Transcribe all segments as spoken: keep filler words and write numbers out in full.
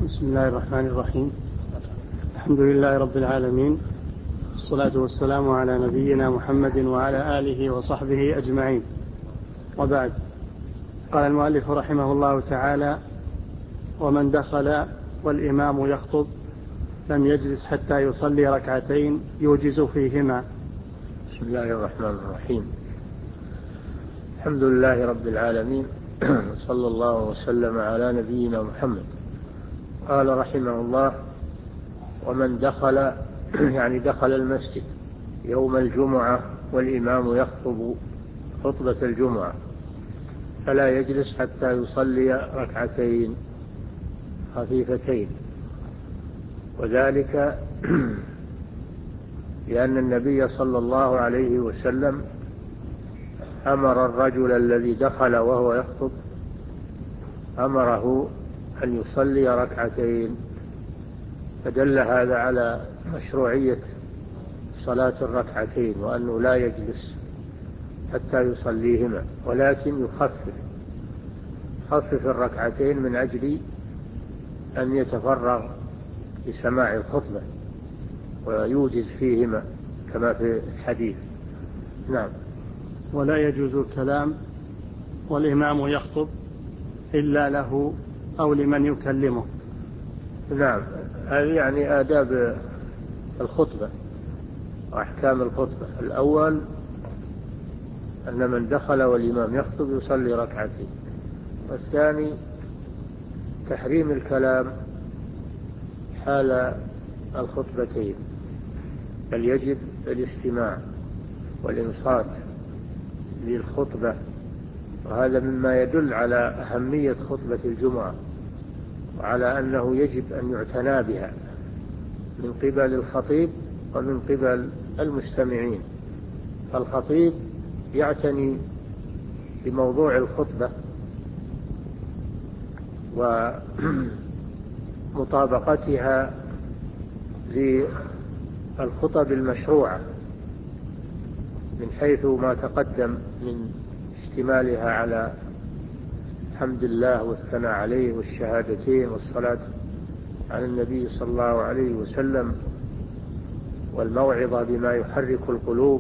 بسم الله الرحمن الرحيم. الحمد لله رب العالمين، والصلاة والسلام على نبينا محمد وعلى آله وصحبه أجمعين، وبعد. قال المؤلف رحمه الله تعالى: ومن دخل والإمام يخطب لم يجلس حتى يصلي ركعتين يوجز فيهما. بسم الله الرحمن الرحيم. الحمد لله رب العالمين، صلى الله وسلم على نبينا محمد. قال رحمه الله: ومن دخل يعني دخل المسجد يوم الجمعة والإمام يخطب خطبة الجمعة فلا يجلس حتى يصلي ركعتين خفيفتين، وذلك لأن النبي صلى الله عليه وسلم أمر الرجل الذي دخل وهو يخطب أمره أن يصلي ركعتين، فدل هذا على مشروعية صلاة الركعتين، وأنه لا يجلس حتى يصليهما، ولكن يخفف خفف الركعتين من أجل أن يتفرغ لسماع الخطبة ويوجز فيهما كما في الحديث. نعم. ولا يجوز الكلام والإمام يخطب إلا له أو لمن يكلمه. نعم، هذه يعني آداب الخطبة وأحكام الخطبة. الأول أن من دخل والإمام يخطب يصلي ركعتين، والثاني تحريم الكلام حال الخطبتين، بل يجب الاستماع والإنصات للخطبة، وهذا مما يدل على أهمية خطبة الجمعة وعلى أنه يجب أن يعتنى بها من قبل الخطيب ومن قبل المستمعين. فالخطيب يعتني بموضوع الخطبة ومطابقتها للخطب المشروعة من حيث ما تقدم من اشتمالها على حمد الله والثناء عليه والشهادتين والصلاة على النبي صلى الله عليه وسلم والموعظة بما يحرك القلوب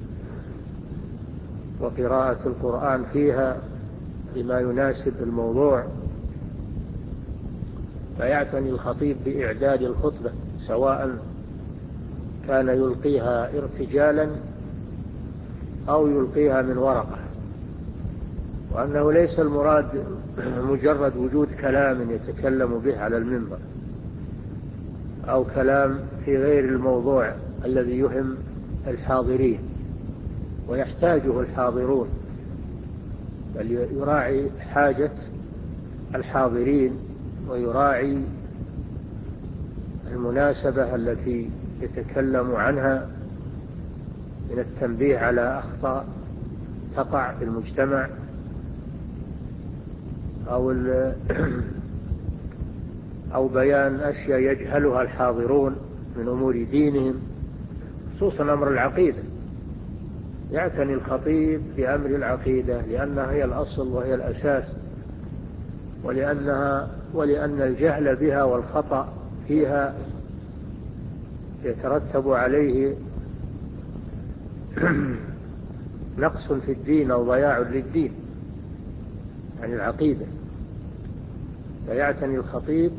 وقراءة القرآن فيها بما يناسب الموضوع. فيعتني الخطيب بإعداد الخطبة، سواء كان يلقيها ارتجالا أو يلقيها من ورقة، وأنه ليس المراد مجرد وجود كلام يتكلم به على المنبر أو كلام في غير الموضوع الذي يهم الحاضرين ويحتاجه الحاضرون، بل يراعي حاجة الحاضرين ويراعي المناسبة التي يتكلم عنها من التنبيه على أخطاء تقع في المجتمع أو أو بيان أشياء يجهلها الحاضرون من أمور دينهم، خصوصا أمر العقيدة. يعتني الخطيب بأمر العقيدة لأنها هي الأصل وهي الأساس، ولأنها ولأن الجهل بها والخطأ فيها يترتب عليه نقص في الدين أو ضياع للدين عن العقيدة. فيعتني الخطيب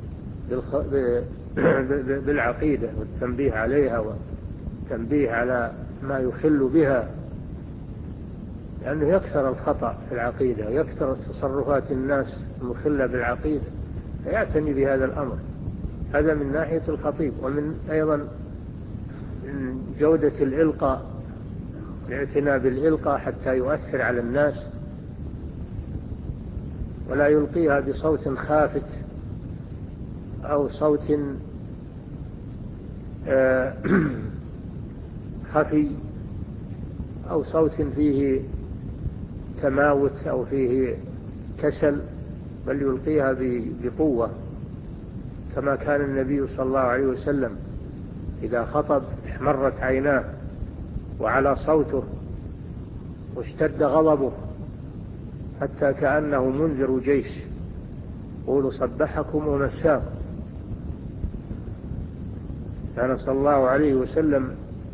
بالعقيدة والتنبيه عليها والتنبيه على ما يخل بها، لأنه يكثر الخطأ في العقيدة ويكثر تصرفات الناس المخلة بالعقيدة، فيعتني بهذا الأمر. هذا من ناحية الخطيب. ومن أيضا من جودة الإلقاء، الاعتناء بالإلقاء حتى يؤثر على الناس، ولا يلقيها بصوت خافت أو صوت خفي أو صوت فيه تماوت أو فيه كسل، بل يلقيها بقوة، كما كان النبي صلى الله عليه وسلم إذا خطب احمرت عيناه وعلى صوته واشتد غضبه حتى كأنه منذر جيش، قولوا صبحكم ومساكم. كان صلى الله عليه وسلم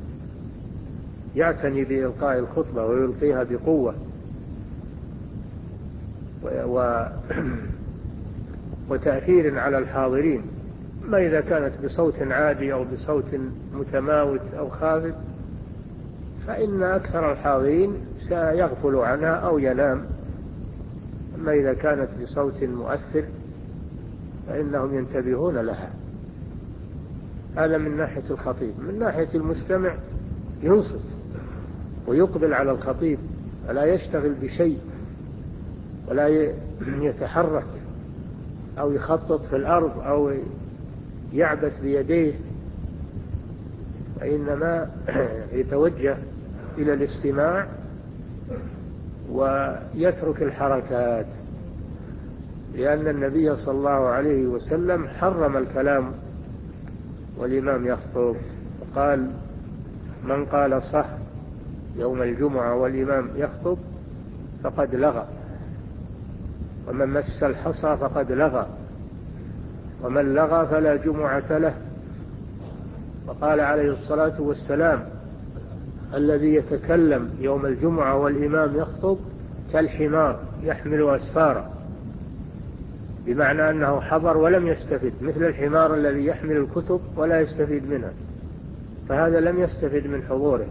يعتني بإلقاء الخطبة ويلقيها بقوة و... وتأثير على الحاضرين، ما إذا كانت بصوت عادي أو بصوت متماوت أو خافت فإن أكثر الحاضرين سيغفل عنها أو ينام، أما إذا كانت بصوت مؤثر فإنهم ينتبهون لها. هذا من ناحية الخطيب. من ناحية المستمع ينصت ويقبل على الخطيب ولا يشتغل بشيء ولا يتحرك أو يخطط في الأرض أو يعبث بيديه، وإنما يتوجه إلى الاستماع ويترك الحركات، لأن النبي صلى الله عليه وسلم حرم الكلام والإمام يخطب، وقال: من قال صح يوم الجمعة والإمام يخطب فقد لغى، ومن مس الحصى فقد لغى، ومن لغى فلا جمعة له. وقال عليه الصلاة والسلام: الذي يتكلم يوم الجمعة والإمام يخطب كالحمار يحمل أسفارا، بمعنى أنه حضر ولم يستفد، مثل الحمار الذي يحمل الكتب ولا يستفيد منها، فهذا لم يستفد من حضوره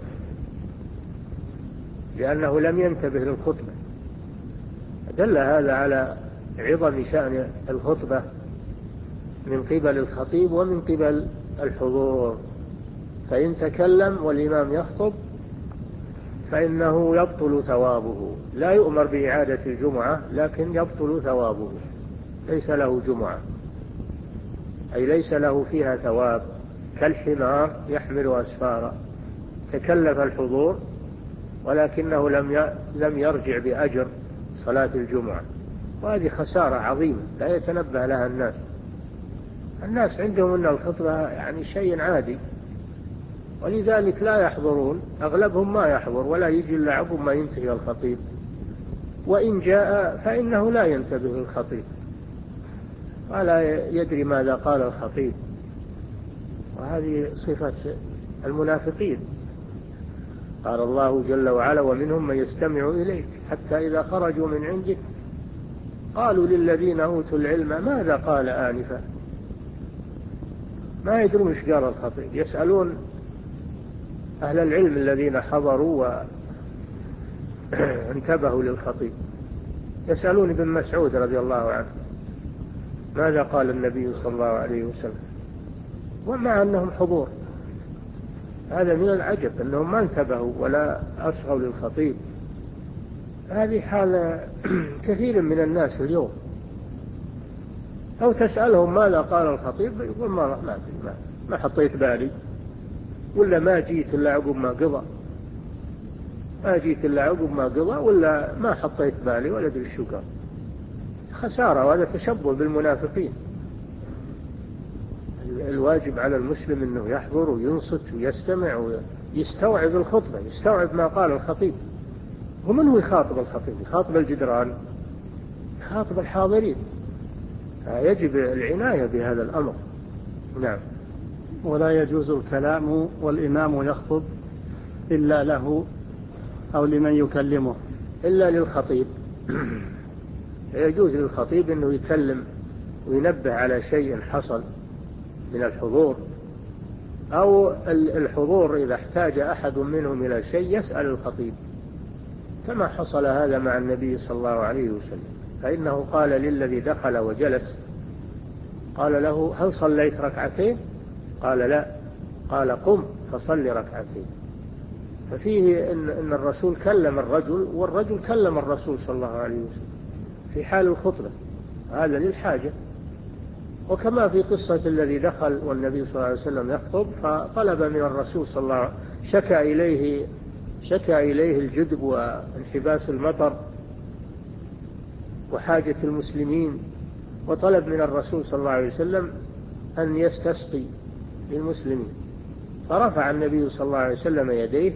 لأنه لم ينتبه للخطبة. دل هذا على عظم شأن الخطبة من قبل الخطيب ومن قبل الحضور. فإن تكلم والإمام يخطب فإنه يبطل ثوابه، لا يؤمر بإعادة الجمعة لكن يبطل ثوابه، ليس له جمعة، أي ليس له فيها ثواب، كالحمار يحمل أسفارا، تكلف الحضور ولكنه لم يرجع بأجر صلاة الجمعة، وهذه خسارة عظيمة لا يتنبه لها الناس. الناس عندهم أن الخطبة يعني شيء عادي، ولذلك لا يحضرون، أغلبهم ما يحضر ولا يجي إلا عقب ما ينتهي الخطيب، وإن جاء فإنه لا ينتبه للخطيب ولا يدري ماذا قال الخطيب، وهذه صفة المنافقين. قال الله جل وعلا: ومنهم من يستمع إليك حتى إذا خرجوا من عندك قالوا للذين أوتوا العلم ماذا قال آنفا. ما يدرون ايش قال الخطيب، يسألون أهل العلم الذين حضروا وانتبهوا للخطيب، يسألون ابن مسعود رضي الله عنه ماذا قال النبي صلى الله عليه وسلم، ومع أنهم حضور. هذا من العجب أنهم ما انتبهوا ولا أصغوا للخطيب. هذه حال كثير من الناس اليوم، أو تسألهم ماذا قال الخطيب يقول ما ما ما, ما حطيت بالي، ولا ما جيت إلا عقب ما قضى، ما جيت إلا عقب ما قضى، ولا ما حطيت بالي ولا أدري شو قال. خسارة، وهذا تشبه بالمنافقين. الواجب على المسلم أنه يحضر وينصت ويستمع ويستوعب الخطبة، يستوعب ما قال الخطيب. ومن هو يخاطب الخطيب؟ يخاطب الجدران، يخاطب الحاضرين. يجب العناية بهذا الأمر. نعم. ولا يجوز الكلام والإمام يخطب إلا له أو لمن يكلمه، إلا للخطيب. يجوز للخطيب أنه يكلم وينبه على شيء حصل من الحضور، أو الحضور إذا احتاج أحد منهم إلى شيء يسأل الخطيب، كما حصل هذا مع النبي صلى الله عليه وسلم، فإنه قال للذي دخل وجلس، قال له: هل صليت ركعتين؟ قال: لا. قال: قم فصل ركعتين. ففيه إن, إن الرسول كلم الرجل والرجل كلم الرسول صلى الله عليه وسلم في حال الخطبة، هذا للحاجة. وكما في قصة الذي دخل والنبي صلى الله عليه وسلم يخطب فطلب من الرسول صلى الله عليه وسلم، شكى إليه شكى إليه الجدب وانحباس المطر وحاجة المسلمين، وطلب من الرسول صلى الله عليه وسلم أن يستسقي للمسلمين، فرفع النبي صلى الله عليه وسلم يديه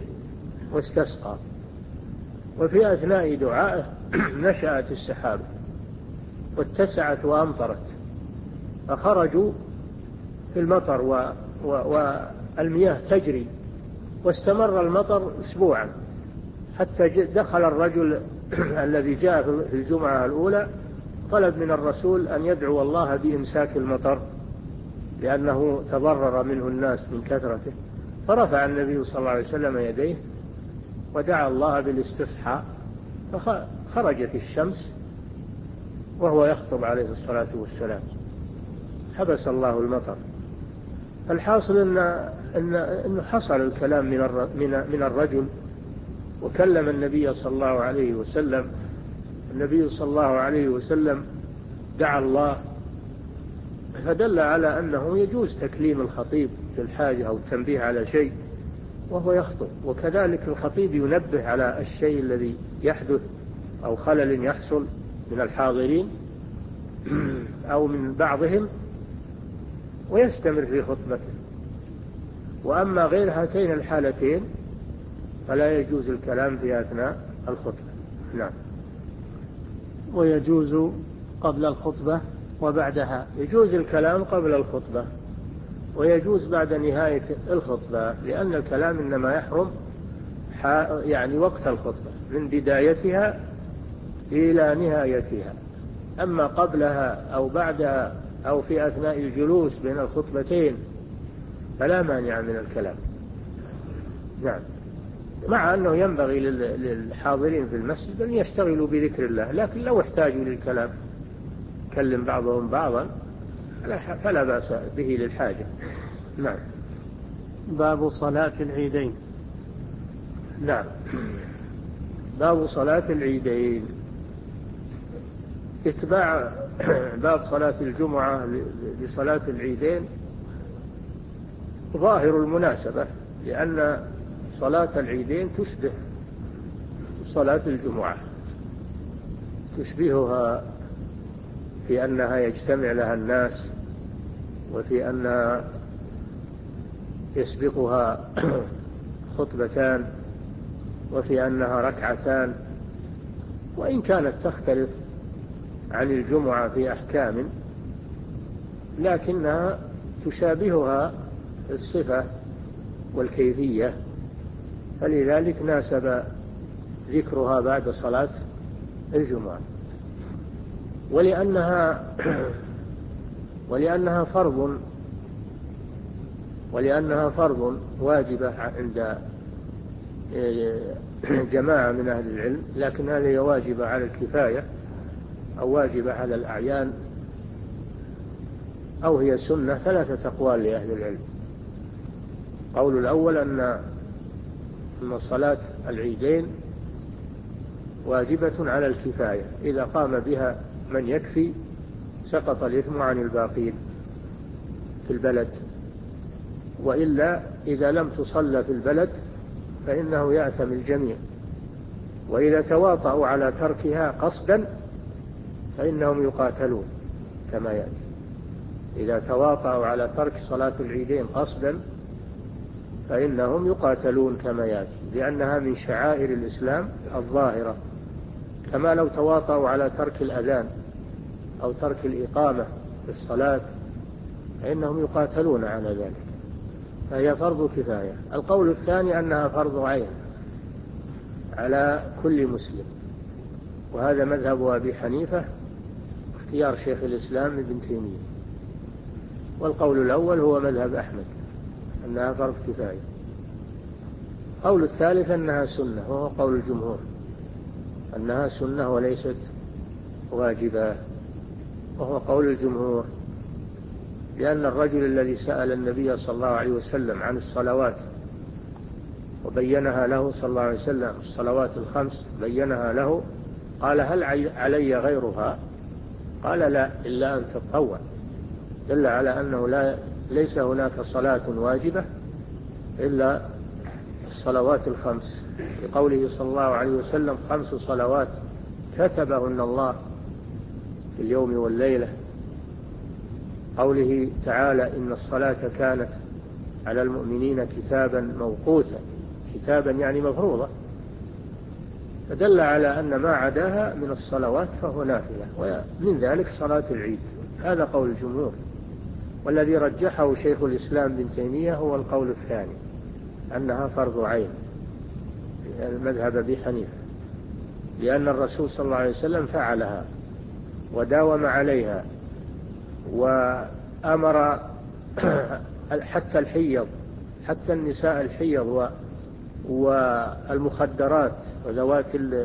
واستسقى. وفي أثناء دعائه نشأت السحابة، واتسعت وأمطرت، فخرجوا في المطر و... و... والمياه تجري، واستمر المطر أسبوعا، حتى دخل الرجل الذي جاء في الجمعة الأولى طلب من الرسول أن يدعو الله بإمساك المطر لأنه تضرر منه الناس من كثرته، فرفع النبي صلى الله عليه وسلم يديه ودعا الله بالاستصحاء، فخرجت الشمس وهو يخطب عليه الصلاة والسلام، حبس الله المطر. الحاصل إن إن إنه حصل الكلام من من الرجل، وكلم النبي صلى الله عليه وسلم. النبي صلى الله عليه وسلم دعا الله، فدل على أنه يجوز تكليم الخطيب في الحاجة أو التنبيه على شيء وهو يخطب، وكذلك الخطيب ينبه على الشيء الذي يحدث أو خلل يحصل من الحاضرين أو من بعضهم ويستمر في خطبته. وأما غير هاتين الحالتين فلا يجوز الكلام في أثناء الخطبة. نعم. ويجوز قبل الخطبة وبعدها. يجوز الكلام قبل الخطبة ويجوز بعد نهاية الخطبة، لأن الكلام إنما يحرم يعني وقت الخطبة من بدايتها إلى نهايتها. أما قبلها أو بعدها أو في أثناء الجلوس بين الخطبتين فلا مانع من الكلام. نعم، مع أنه ينبغي للحاضرين في المسجد أن يشتغلوا بذكر الله، لكن لو احتاجوا للكلام كلم بعضهم بعضا فلا بأس به للحاجة. نعم. باب صلاة العيدين. نعم، باب صلاة العيدين. اتباع باب صلاة الجمعة لصلاة العيدين ظاهر المناسبة، لأن صلاة العيدين تشبه صلاة الجمعة، تشبهها في أنها يجتمع لها الناس، وفي أنها يسبقها خطبتان، وفي أنها ركعتان، وإن كانت تختلف عن الجمعة في أحكام لكنها تشابهها الصفة والكيفية، فلذلك ناسب ذكرها بعد صلاة الجمعة. ولأنها ولأنها فرض ولأنها فرض واجبة عند جماعة من أهل العلم، لكن هذه واجبة على الكفاية أو واجبة على الأعيان أو هي سنة. ثلاثة أقوال لأهل العلم. قول الأول أن أن صلاة العيدين واجبة على الكفاية، إذا قام بها من يكفي سقط الإثم عن الباقين في البلد، وإلا إذا لم تصلى في البلد فإنه يأثم الجميع. وإذا تواطؤوا على تركها قصدا فإنهم يقاتلون كما يأتي. إذا تواطؤوا على ترك صلاة العيدين قصدا فإنهم يقاتلون كما يأتي، لأنها من شعائر الإسلام الظاهرة، كما لو تواطؤوا على ترك الأذان أو ترك الإقامة في الصلاة فإنهم يقاتلون على ذلك، فهي فرض كفاية. القول الثاني أنها فرض عين على كل مسلم، وهذا مذهب أبي حنيفة اختيار شيخ الإسلام ابن تيمية. والقول الأول هو مذهب أحمد أنها فرض كفاية. قول الثالث أنها سنة، وهو قول الجمهور أنها سنة وليست واجبة، وهو قول الجمهور، لأن الرجل الذي سأل النبي صلى الله عليه وسلم عن الصلوات وبينها له صلى الله عليه وسلم، الصلوات الخمس بينها له، قال هل علي غيرها؟ قال لا، إلا أن تتطوع. دل على أنه لا ليس هناك صلاة واجبة إلا الصلوات الخمس، لقوله صلى الله عليه وسلم خمس صلوات كتبهن الله في اليوم والليلة. قوله تعالى إن الصلاة كانت على المؤمنين كتابا موقوتا، كتابا يعني مفروضة، فدل على أن ما عداها من الصلوات فهو نافلة، ومن ذلك صلاة العيد. هذا قول الجمهور، والذي رجحه شيخ الإسلام بن تيمية هو القول الثاني، أنها فرض عين، المذهب أبي حنيفة، لأن الرسول صلى الله عليه وسلم فعلها وداوم عليها، وأمر حتى الحيض، حتى النساء الحيض والمخدرات وذوات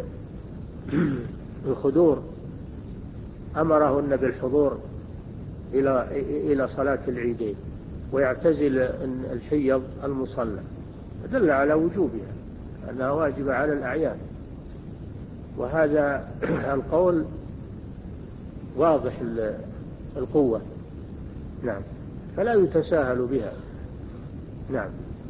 الخدور أمرهن بالحضور إلى إلى صلاة العيدين، ويعتزل الحيض المصلى، دل على وجوبها أنها واجبة على الأعيان. وهذا القول واضح القوة، نعم، فلا يتساهل بها. نعم.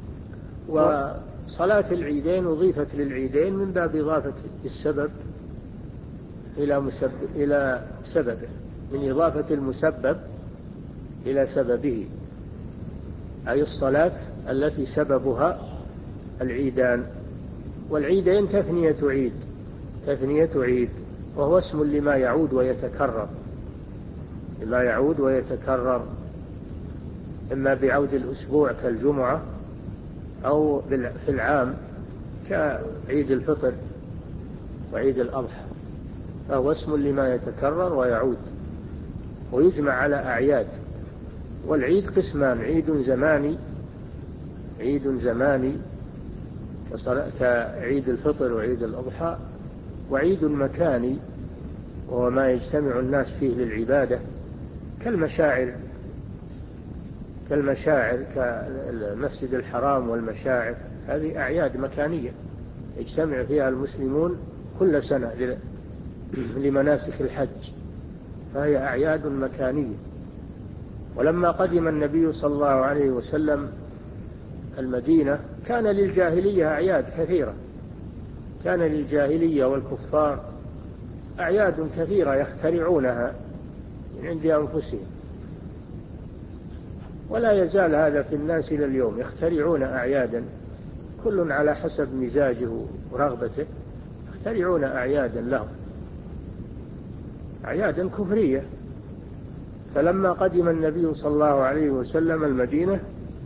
وصلاة العيدين أضيفت للعيدين من باب إضافة السبب إلى مسبب إلى سببه، من إضافة المسبب إلى سببه، أي الصلاة التي سببها العيدان. والعيدين تثنية عيد، تثنية عيد، وهو اسم لما يعود ويتكرر، لما يعود ويتكرر، إما بعود الأسبوع كالجمعة، أو في العام كعيد الفطر وعيد الأضحى، فهو اسم لما يتكرر ويعود ويجمع على أعياد. والعيد قسمان: عيد زماني، عيد زماني كعيد الفطر وعيد الأضحى، وعيد مكاني وهو ما يجتمع الناس فيه للعبادة كالمشاعر، كالمشاعر كالمسجد الحرام والمشاعر، هذه أعياد مكانية يجتمع فيها المسلمون كل سنة لمناسك الحج، فهي أعياد مكانية. ولما قدم النبي صلى الله عليه وسلم المدينة كان للجاهلية أعياد كثيرة، كان للجاهلية والكفار أعياد كثيرة يخترعونها من عند أنفسهم، ولا يزال هذا في الناس إلى اليوم، يخترعون أعيادا كل على حسب مزاجه ورغبته، يخترعون أعيادا لهم، أعيادا كفرية. فلما قدم النبي صلى الله عليه وسلم المدينة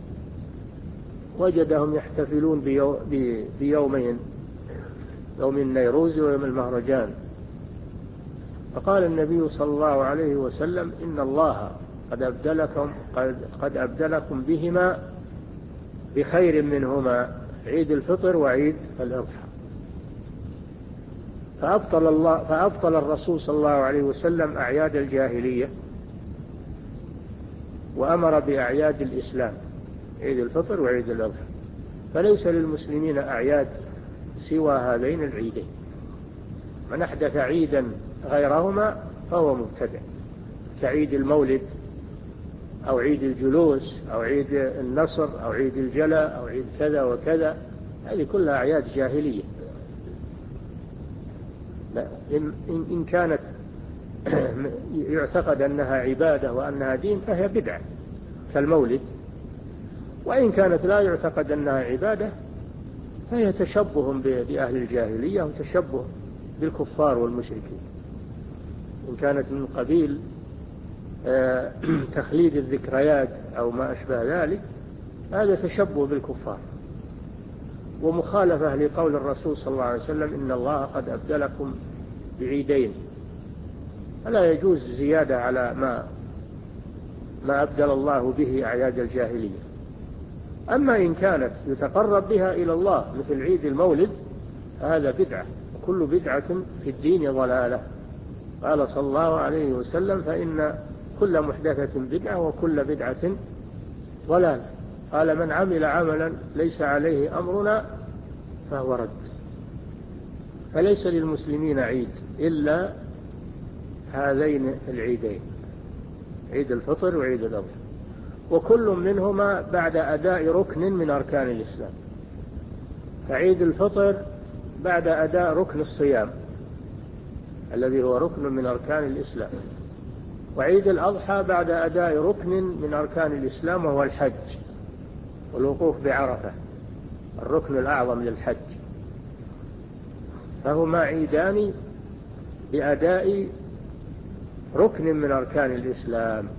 وجدهم يحتفلون بيومين، يوم النيروز ويوم المهرجان، فقال النبي صلى الله عليه وسلم: إن الله قد أبدلكم, قد أبدلكم بهما بخير منهما، عيد الفطر وعيد الأضحى. فأبطل, الله فأبطل الرسول صلى الله عليه وسلم أعياد الجاهلية وأمر بأعياد الإسلام، عيد الفطر وعيد الأضحى، فليس للمسلمين أعياد سوى هذين العيدين. من أحدث عيدا غيرهما فهو مبتدع، كعيد المولد أو عيد الجلوس أو عيد النصر أو عيد الجلاء أو عيد كذا وكذا، هذه كلها أعياد جاهلية. إن كانت يعتقد أنها عبادة وأنها دين فهي بدعة كالمولد، وإن كانت لا يعتقد أنها عبادة فهي تشبه بأهل الجاهلية وتشبه بالكفار والمشركين. إن كانت من قبيل تخليد الذكريات أو ما أشبه ذلك، هذا تشبه بالكفار ومخالفة لقول الرسول صلى الله عليه وسلم: إن الله قد أبدلكم بعيدين. فلا يجوز زيادة على ما ما أبدل الله به أعياد الجاهلية. أما إن كانت يتقرب بها إلى الله مثل عيد المولد هذا بدعة، وكل بدعة في الدين ضلالة. قال صلى الله عليه وسلم: فإن كل محدثة بدعة وكل بدعة ضلالة. قال: من عمل عملا ليس عليه أمرنا فهو رد. فليس للمسلمين عيد إلا هذين العيدين، عيد الفطر وعيد الأضحى، وكل منهما بعد أداء ركن من أركان الإسلام. فعيد الفطر بعد أداء ركن الصيام الذي هو ركن من أركان الإسلام، وعيد الأضحى بعد أداء ركن من أركان الإسلام وهو الحج والوقوف بعرفة، الركن الأعظم للحج. فهما عيدان بأداء ركن من أركان الإسلام،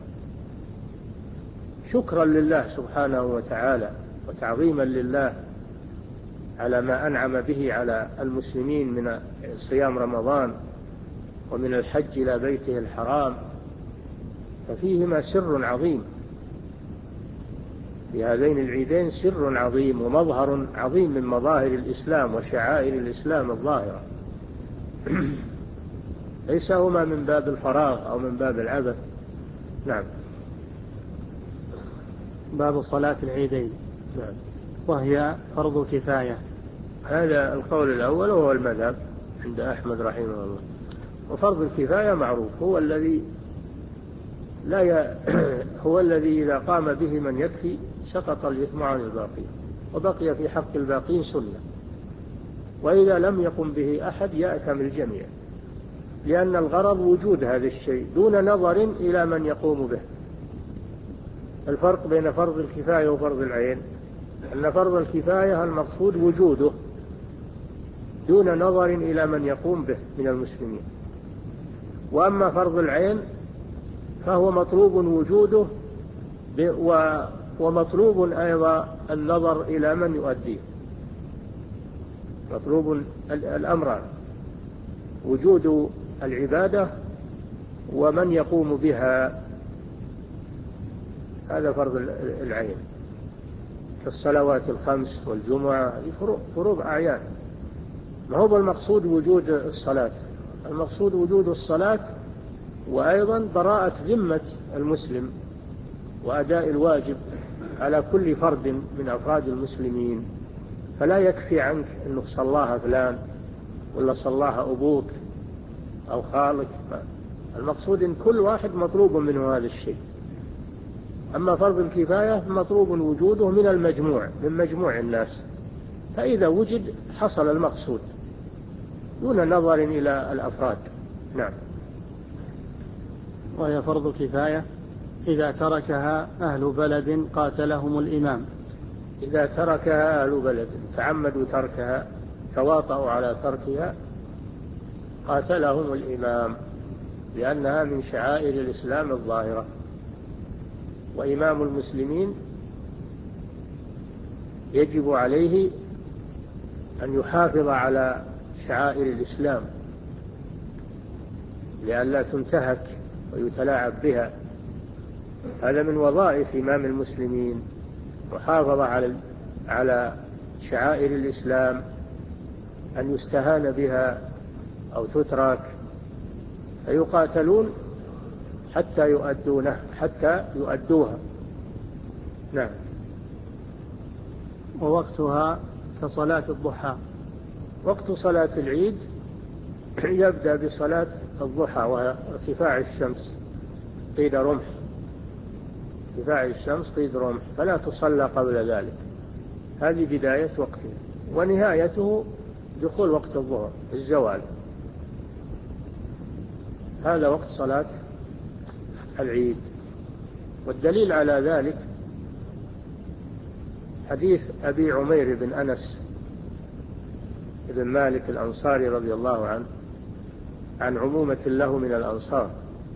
شكرا لله سبحانه وتعالى وتعظيما لله على ما أنعم به على المسلمين من صيام رمضان ومن الحج إلى بيته الحرام، ففيهما سر عظيم، في هذين العيدين سر عظيم ومظهر عظيم من مظاهر الإسلام وشعائر الإسلام الظاهرة. ليس هما من باب الفراغ أو من باب العبث. نعم. باب صلاة العيدين. نعم. وهي فرض كفاية. هذا القول الأول وهو المذهب عند أحمد رحمه الله. وفرض الكفاية معروف، هو الذي لا ي... هو الذي إذا قام به من يكفي سقط الإثم عن الباقين، وبقي في حق الباقين سنة، وإذا لم يقم به أحد يأثم الجميع، لأن الغرض وجود هذا الشيء دون نظر إلى من يقوم به. الفرق بين فرض الكفاية وفرض العين أن فرض الكفاية المقصود وجوده دون نظر إلى من يقوم به من المسلمين، وأما فرض العين فهو مطلوب وجوده ومطلوب أيضا النظر إلى من يؤديه. مطلوب الأمران، وجود العبادة ومن يقوم بها، هذا فرض العين كالصلوات الخمس والجمعة، هذه فروض أعيان. ما هو المقصود وجود الصلاة، المقصود وجود الصلاة وأيضا براءة ذمة المسلم وأداء الواجب على كل فرد من أفراد المسلمين، فلا يكفي عنك أنه صلاها فلان ولا صلاها أبوك أو خالك، المقصود أن كل واحد مطلوب منه هذا الشيء. أما فرض الكفاية مطلوب وجوده من المجموع، من مجموع الناس، فإذا وجد حصل المقصود دون نظر إلى الأفراد. نعم. وهي فرض كفاية إذا تركها أهل بلد قاتلهم الإمام. إذا تركها أهل بلد تعمدوا تركها، تواطؤوا على تركها، قاتلهم الإمام، لأنها من شعائر الإسلام الظاهرة، وإمام المسلمين يجب عليه أن يحافظ على شعائر الإسلام لئلا تنتهك ويتلاعب بها. هذا من وظائف إمام المسلمين، محافظة على على شعائر الإسلام، أن يستهان بها أو تترك، فيقاتلون حتى يؤدونه حتى يؤدوها. نعم. ووقتها كصلاة الضحى. وقت صلاة العيد يبدأ بصلاة الضحى وهي ارتفاع الشمس قيد رمح، ارتفاع الشمس قيد رمح، فلا تصلى قبل ذلك، هذه بداية وقته، ونهايته دخول وقت الظهر الزوال، هذا وقت صلاة العيد. والدليل على ذلك حديث أبي عمير بن أنس بن مالك الأنصاري رضي الله عنه عن عمومة له من الأنصار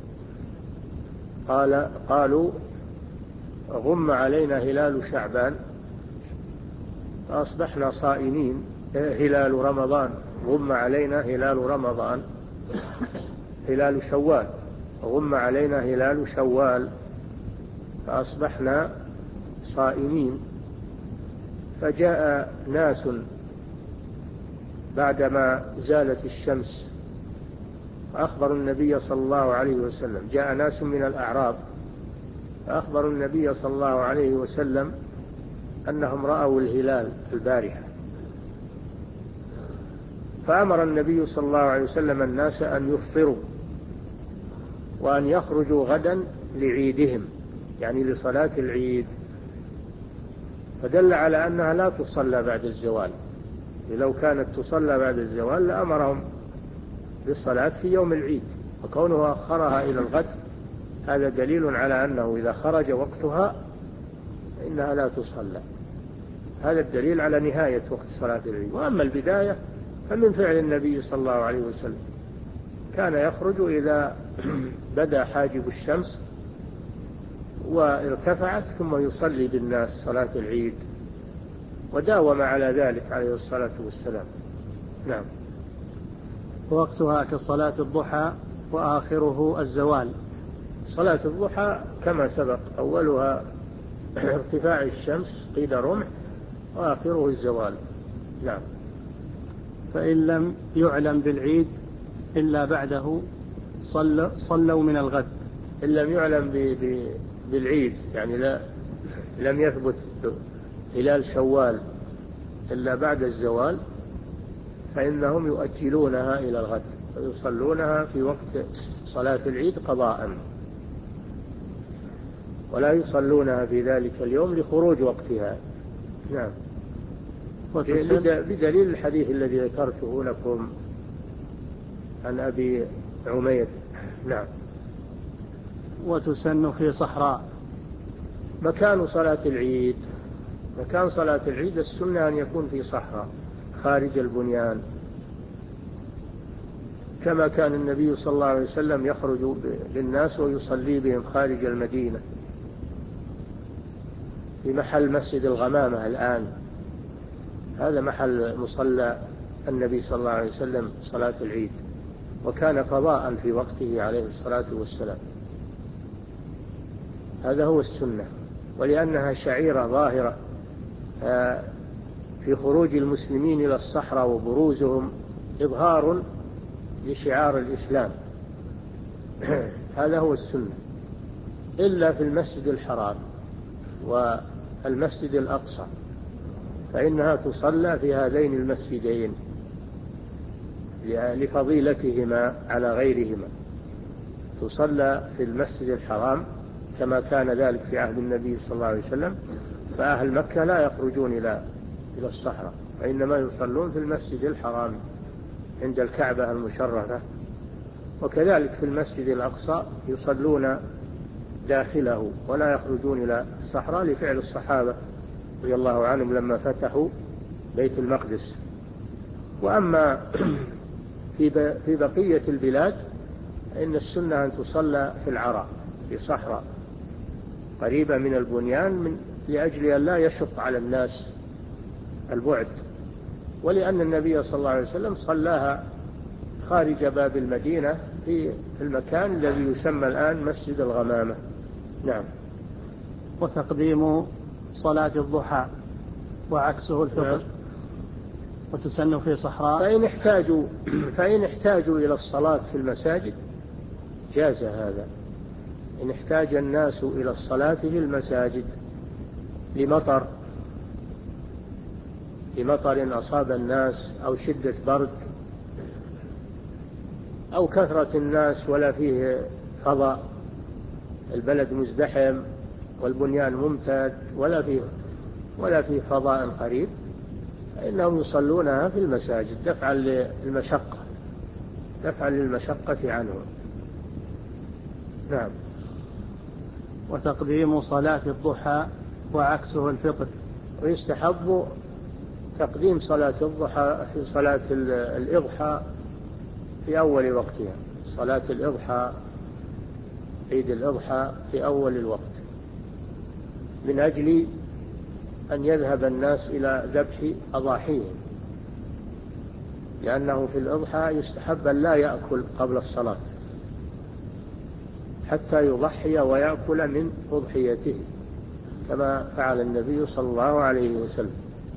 قال قالوا غم علينا هلال شعبان فأصبحنا صائمين، هلال رمضان غم علينا هلال رمضان هلال شوال، غم علينا هلال شوال فأصبحنا صائمين. فجاء ناس بعدما زالت الشمس فأخبروا النبي صلى الله عليه وسلم، جاء ناس من الأعراب فأخبروا النبي صلى الله عليه وسلم أنهم رأوا الهلال البارحة، فأمر النبي صلى الله عليه وسلم الناس أن يفطروا وأن يخرجوا غدا لعيدهم، يعني لصلاة العيد، فدل على أنها لا تصلى بعد الزوال، لو كانت تصلى بعد الزوال لأمرهم بالصلاة في يوم العيد، وكونه أخرها إلى الغد هذا دليل على أنه إذا خرج وقتها إنها لا تصلى، هذا الدليل على نهاية وقت صلاة العيد. وأما البداية فمن فعل النبي صلى الله عليه وسلم كان يخرج إذا بدا حاجب الشمس وارتفعت ثم يصلي بالناس صلاة العيد، وداوم على ذلك عليه الصلاة والسلام. نعم. وقتها كصلاة الضحى وآخره الزوال. صلاة الضحى كما سبق أولها ارتفاع الشمس قيد رمح وآخره الزوال. نعم. فإن لم يعلم بالعيد إلا بعده صل صلوا من الغد. إن لم يعلم بالعيد يعني لا لم يثبت هلال شوال إلا بعد الزوال فإنهم يؤجلونها إلى الغد ويصلونها في وقت صلاة العيد قضاء، ولا يصلونها في ذلك اليوم لخروج وقتها. نعم. بدليل الحديث الذي ذكرته لكم عن أبي عمير. نعم. وتسن في صحراء. مكان صلاة العيد مكان صلاة العيد السنة أن يكون في صحراء خارج البنيان، كما كان النبي صلى الله عليه وسلم يخرج للناس ويصلي بهم خارج المدينة في محل مسجد الغمامة الآن. هذا محل مصلى النبي صلى الله عليه وسلم صلاة العيد، وكان فضاء في وقته عليه الصلاة والسلام. هذا هو السنة، ولأنها شعيرة ظاهرة في خروج المسلمين إلى الصحراء وبروزهم إظهار لشعار الإسلام. هذا هو السنة، إلا في المسجد الحرام والمسجد الأقصى فإنها تصلى في هذين المسجدين لفضيلتهما على غيرهما. تصلى في المسجد الحرام كما كان ذلك في عهد النبي صلى الله عليه وسلم، فأهل مكة لا يخرجون إلى إلى الصحراء وإنما يصلون في المسجد الحرام عند الكعبة المشرفة. وكذلك في المسجد الأقصى يصلون داخله ولا يخرجون إلى الصحراء لفعل الصحابة رضي الله عنهم لما فتحوا بيت المقدس. وأما في بقية البلاد إن السنة أن تصلى في العراء في صحراء قريبة من البنيان من لأجل أن لا يشق على الناس البعد، ولأن النبي صلى الله عليه وسلم صلاها خارج باب المدينة في المكان الذي يسمى الآن مسجد الغمامة. نعم. وتقديم صلاة الضحى وعكسه الفطر. نعم. وتسن في صحراء. فإن احتاجوا فإن احتاجوا إلى الصلاة في المساجد جاز هذا. إن احتاج الناس إلى الصلاة في المساجد لمطر لمطر أصاب الناس أو شدة برد أو كثرة الناس ولا فيه فضاء، البلد مزدحم والبنيان ممتد ولا فيه ولا فيه فضاء قريب، فإنهم يصلونها في المساجد دفعا للمشقة دفعا للمشقة عنهم. نعم. وتقديم صلاة الضحى وعكسه الفطر. ويستحب تقديم صلاة الضحى في صلاة الإضحى في أول وقتها. صلاة الإضحى عيد الإضحى في أول الوقت من أجل أن يذهب الناس إلى ذبح أضاحيهم، لأنه في الإضحى يستحب أن لا يأكل قبل الصلاة حتى يضحي ويأكل من أضحيته كما فعل النبي صلى الله عليه وسلم،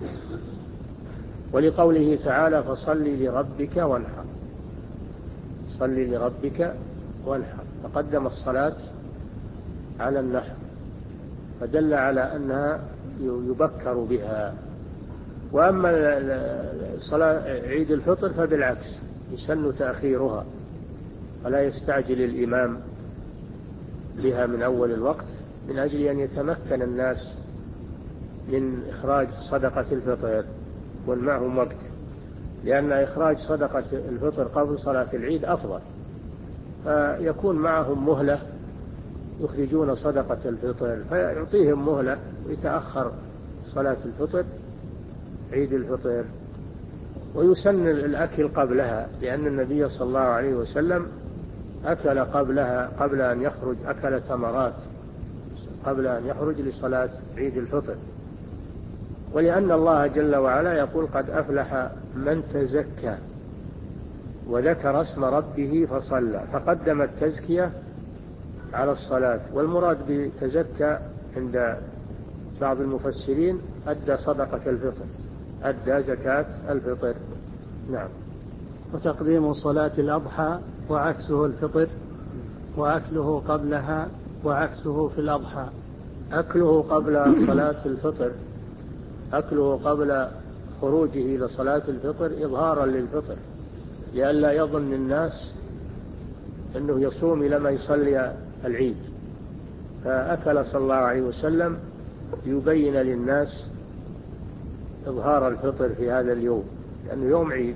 ولقوله تعالى فصل لربك وانحر. صل لربك وانحر، فقدم الصلاة على النحر فدل على أنها يبكر بها. وأما صلاة عيد الفطر فبالعكس يسن تأخيرها ولا يستعجل الإمام بها من أول الوقت من أجل أن يتمكن الناس من إخراج صدقة الفطر وأن معهم وقت، لأن إخراج صدقة الفطر قبل صلاة العيد أفضل، فيكون معهم مهلة يخرجون صدقة الفطر فيعطيهم مهلة ويتأخر صلاة الفطر عيد الفطر. ويسن الأكل قبلها، لأن النبي صلى الله عليه وسلم أكل قبلها، قبل أن يخرج أكل ثمرات قبل أن يخرج لصلاة عيد الفطر. ولأن الله جل وعلا يقول قد أفلح من تزكى وذكر اسم ربه فصلى، فقدم التزكية على الصلاة. والمراد بتزكى عند بعض المفسرين أدى صدقة الفطر، أدى زكاة الفطر. نعم. وتقديم صلاة الأضحى وعكسه الفطر، وأكله قبلها وعكسه في الأضحى. أكله قبل صلاة الفطر، أكله قبل خروجه إلى صلاة الفطر إظهارا للفطر، لئلا يظن الناس أنه يصوم إلى ما يصلي العيد. فأكل صلى الله عليه وسلم يبين للناس إظهار الفطر في هذا اليوم، لأنه يوم عيد،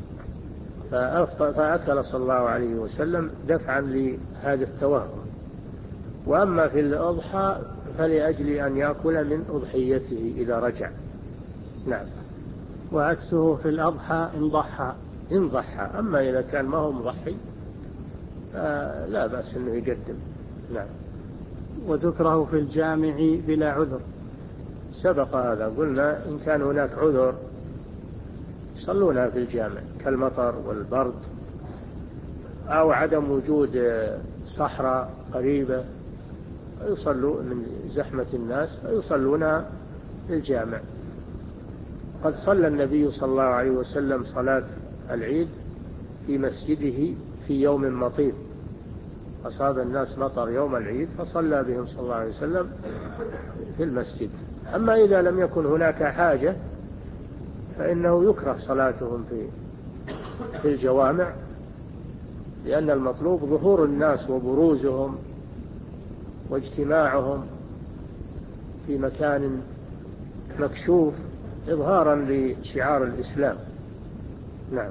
فأكل صلى الله عليه وسلم دفعا لهذا التوهم. وأما في الأضحى فلأجل أن يأكل من أضحيته إذا رجع. نعم. وعكسه في الأضحى إن ضحى، إن ضحى. أما إذا كان ما هو مضحي لا بأس أنه يقدم. نعم. وتكره في الجامع بلا عذر. سبق هذا، قلنا إن كان هناك عذر يصلونها في الجامع كالمطر والبرد أو عدم وجود صحراء قريبة، يصلوا من زحمة الناس فيصلونها في الجامع. قد صلى النبي صلى الله عليه وسلم صلاة العيد في مسجده في يوم مطير، أصاب الناس مطر يوم العيد فصلى بهم صلى الله عليه وسلم في المسجد. أما إذا لم يكن هناك حاجة فإنه يكره صلاتهم في في الجوامع، لأن المطلوب ظهور الناس وبروزهم واجتماعهم في مكان مكشوف إظهارا لشعار الإسلام. نعم.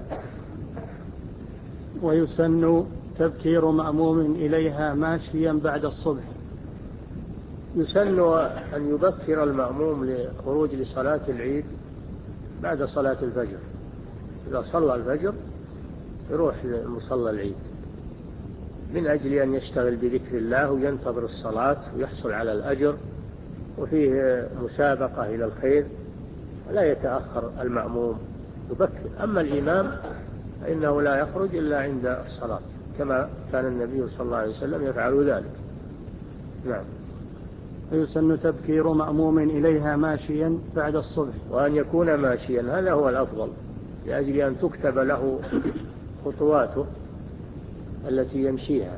ويسن تبكير مأموم إليها ماشيا بعد الصبح. يسن أن يبكر المأموم لخروج لصلاة العيد بعد صلاة الفجر. إذا صلى الفجر يروح لمصلى العيد من أجل أن يشتغل بذكر الله وينتظر الصلاة ويحصل على الأجر، وفيه مسابقة إلى الخير، ولا يتأخر المأموم يبكر. أما الإمام فإنه لا يخرج إلا عند الصلاة، كما كان النبي صلى الله عليه وسلم يفعل ذلك. نعم. ويسن تبكير مأموم إليها ماشيا بعد الصبح، وأن يكون ماشيا، هذا هو الأفضل، لأجل أن تكتب له خطواته التي يمشيها.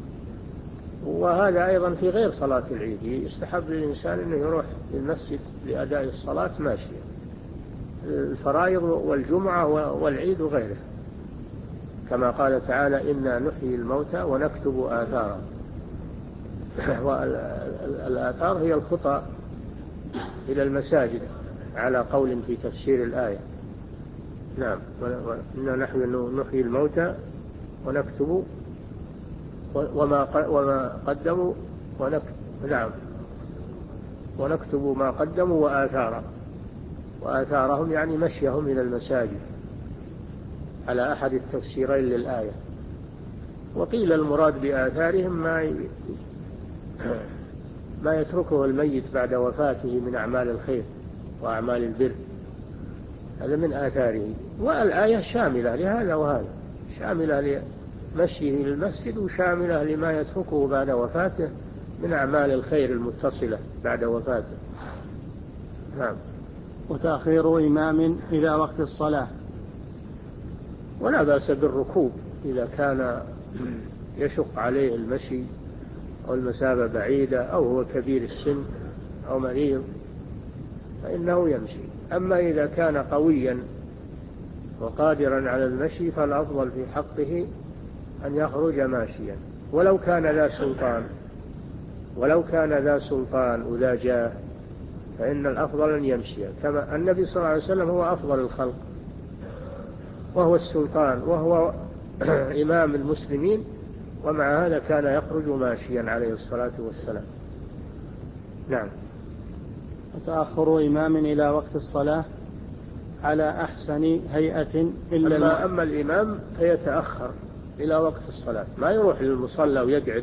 وهذا أيضا في غير صلاة العيد، يستحب للإنسان أنه يروح للمسجد لأداء الصلاة ماشيا، الفرائض والجمعة والعيد وغيره، كما قال تعالى إنا نحيي الموتى ونكتب آثارهم. والآثار هي الخطى إلى المساجد على قول في تفسير الآية. نعم. إنا نحن نحيي الموتى ونكتب وما وما قدموا ونكتب نعم ونكتب ما قدموا وآثارهم، وآثارهم يعني مشيهم إلى المساجد على أحد التفسيرين للآية. وقيل المراد بآثارهم ما ما يتركه الميت بعد وفاته من أعمال الخير وأعمال البر، هذا من آثاره. والآية شاملة لهذا وهذا، شاملة لمشيه للمسجد وشاملة لما يتركه بعد وفاته من أعمال الخير المتصلة بعد وفاته. نعم. وتأخير إمام إلى وقت الصلاة. ولا بأس بالركوب إذا كان يشق عليه المشي أو المسافة بعيدة أو هو كبير السن أو مريض فإنه يمشي. أما إذا كان قويا وقادرا على المشي فالأفضل في حقه أن يخرج ماشيا، ولو كان ذا سلطان ولو كان ذا سلطان وذا جاه فإن الأفضل أن يمشي، كما النبي صلى الله عليه وسلم هو أفضل الخلق وهو السلطان وهو إمام المسلمين، ومع هذا كان يخرج ماشيا عليه الصلاة والسلام. نعم. وتأخر إمام إلى وقت الصلاة. على أحسن هيئة إلا أما, أما الإمام فيتأخر إلى وقت الصلاة، ما يروح للمصلى ويقعد،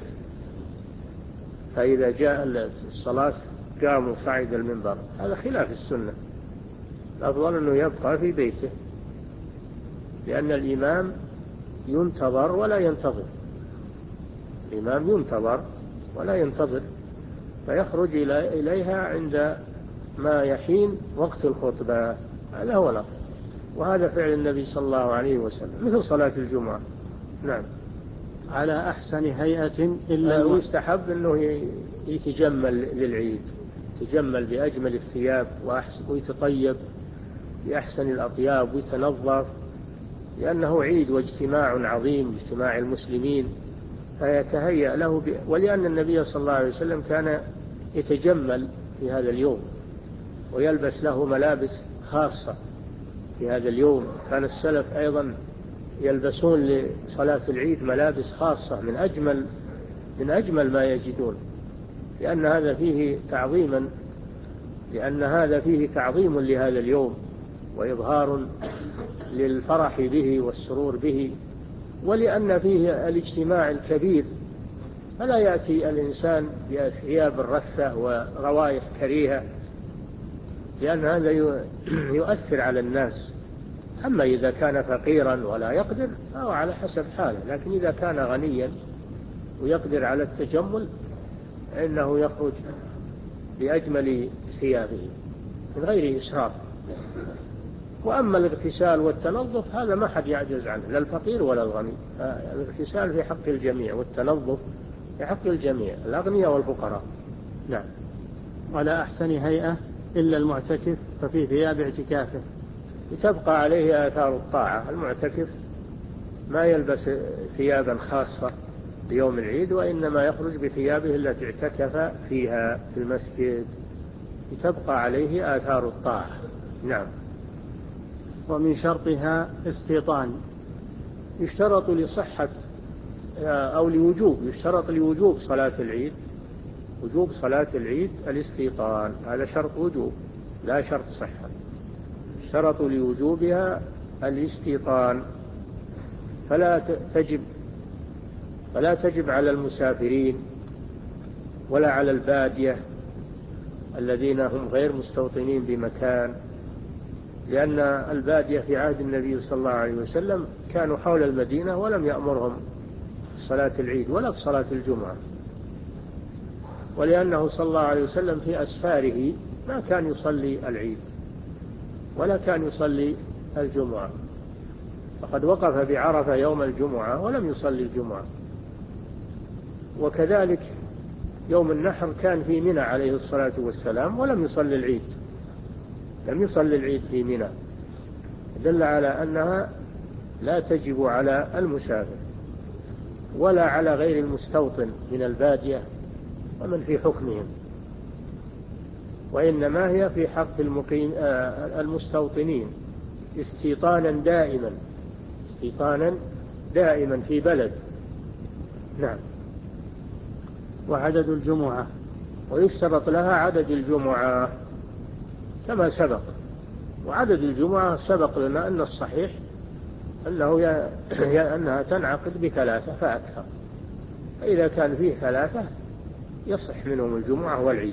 فإذا جاء الصلاة قام وصعد المنبر، هذا خلاف السنة. الأفضل أنه يبقى في بيته، لأن الإمام ينتظر ولا ينتظر، الإمام ينتظر ولا ينتظر، فيخرج إليها عند ما يحين وقت الخطبة، هذا هو الأفضل، وهذا فعل النبي صلى الله عليه وسلم مثل صلاة الجمعة. نعم. على أحسن هيئة إلا ويستحب أنه يتجمل للعيد، يتجمل بأجمل الثياب ويتطيب بأحسن الأطياب ويتنظف، لأنه عيد واجتماع عظيم، اجتماع المسلمين، فيتهيأ له ب... ولأن النبي صلى الله عليه وسلم كان يتجمل في هذا اليوم ويلبس له ملابس خاصة في هذا اليوم. كان السلف أيضا يلبسون لصلاة العيد ملابس خاصة من أجمل من أجمل ما يجدون، لأن هذا فيه تعظيما لأن هذا فيه تعظيم لهذا اليوم وإظهار للفرح به والسرور به، ولأن فيه الاجتماع الكبير، فلا يأتي الإنسان بثياب الرثة وروائح كريهة، لأن هذا يؤثر على الناس. أما إذا كان فقيرا ولا يقدر فهو على حسب حاله، لكن إذا كان غنيا ويقدر على التجمل إنه يخرج بأجمل ثيابه من غير إسراف. وأما الاغتسال والتنظف هذا ما حد يعجز عنه، لا الفقير ولا الغني، الاغتسال في حق الجميع والتنظف في حق الجميع، الأغنياء والفقراء. نعم. ولا أحسن هيئة إلا المعتكف ففي ثياب اعتكافه، تبقى عليه آثار الطاعة. المعتكف ما يلبس ثيابا خاصة بيوم العيد، وإنما يخرج بثيابه التي اعتكف فيها في المسجد، تبقى عليه آثار الطاعة. نعم. ومن شرطها استيطان، يشترط لصحة أو لوجوب، يشترط لوجوب صلاة العيد، وجوب صلاة العيد الاستيطان، هذا شرط وجوب لا شرط صحة. اشترط لوجوبها الاستيطان، فلا تجب فلا تجب على المسافرين ولا على البادية الذين هم غير مستوطنين بمكان، لأن البادية في عهد النبي صلى الله عليه وسلم كانوا حول المدينة ولم يأمرهم صلاة العيد ولا في صلاة الجمعة، ولأنه صلى الله عليه وسلم في أسفاره ما كان يصلي العيد ولا كان يصلي الجمعة، فقد وقف بعرفة يوم الجمعة ولم يصلي الجمعة. وكذلك يوم النحر كان في منى عليه الصلاة والسلام ولم يصلي العيد، لم يصلي العيد في منى، دل على أنها لا تجب على المسافر ولا على غير المستوطن من البادية ومن في حكمهم، وإنما هي في حق المقيم المستوطنين استيطانا دائما استيطانا دائما في بلد. نعم. وعدد الجمعة، ويشترط لها عدد الجمعة كما سبق، وعدد الجمعة سبق لنا أن الصحيح أنه ي... أنها تنعقد بثلاثة فأكثر، فإذا كان فيه ثلاثة يصح منهم الجمعة والعيد،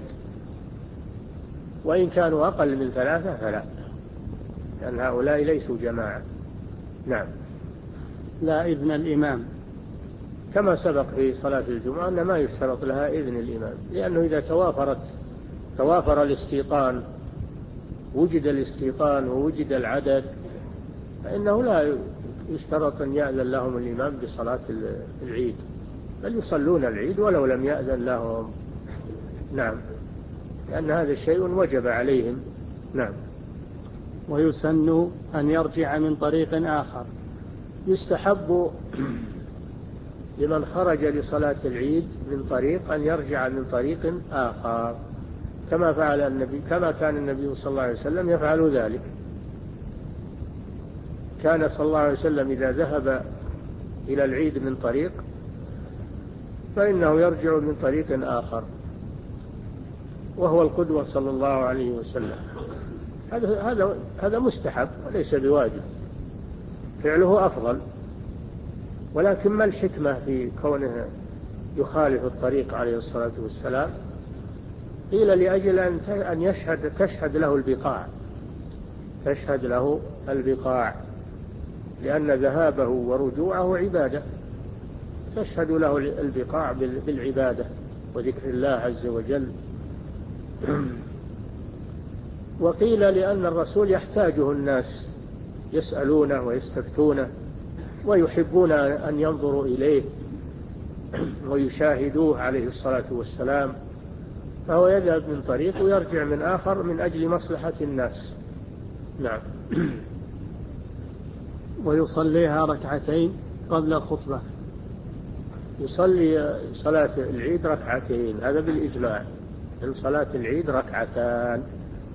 وإن كانوا أقل من ثلاثة فلا، لأن هؤلاء ليسوا جماعة. نعم. لا إذن الإمام، كما سبق في صلاة الجمعة أن ما يشترط لها إذن الإمام، لأنه إذا توافرت توافر الاستيطان، وجد الاستيطان ووجد العدد، فإنه لا يشترط أن يأذن لهم الإمام بصلاة العيد، بل يصلون العيد ولو لم يأذن لهم. نعم. لأن هذا الشيء وجب عليهم. نعم. ويسن أن يرجع من طريق آخر، يستحب لمن خرج لصلاة العيد من طريق أن يرجع من طريق آخر، كما فعل النبي كما كان النبي صلى الله عليه وسلم يفعل ذلك. كان صلى الله عليه وسلم إذا ذهب إلى العيد من طريق فإنه يرجع من طريق آخر، وهو القدوة صلى الله عليه وسلم. هذا هذا هذا مستحب وليس بواجب، فعله أفضل. ولكن ما الحكمة في كونه يخالف الطريق عليه الصلاة والسلام؟ قيل لأجل أن يشهد تشهد له البقاع تشهد له البقاع لأن ذهابه ورجوعه عبادة، تشهد له البقاع بالعبادة وذكر الله عز وجل. وقيل لأن الرسول يحتاجه الناس، يسألونه ويستفتونه ويحبون أن ينظروا إليه ويشاهدوه عليه الصلاة والسلام، فهو يذهب من طريق ويرجع من آخر من أجل مصلحة الناس. نعم. ويصليها ركعتين قبل الخطبة. يصلي صلاة العيد ركعتين، هذا بالإجماع، إن صلاة العيد ركعتان،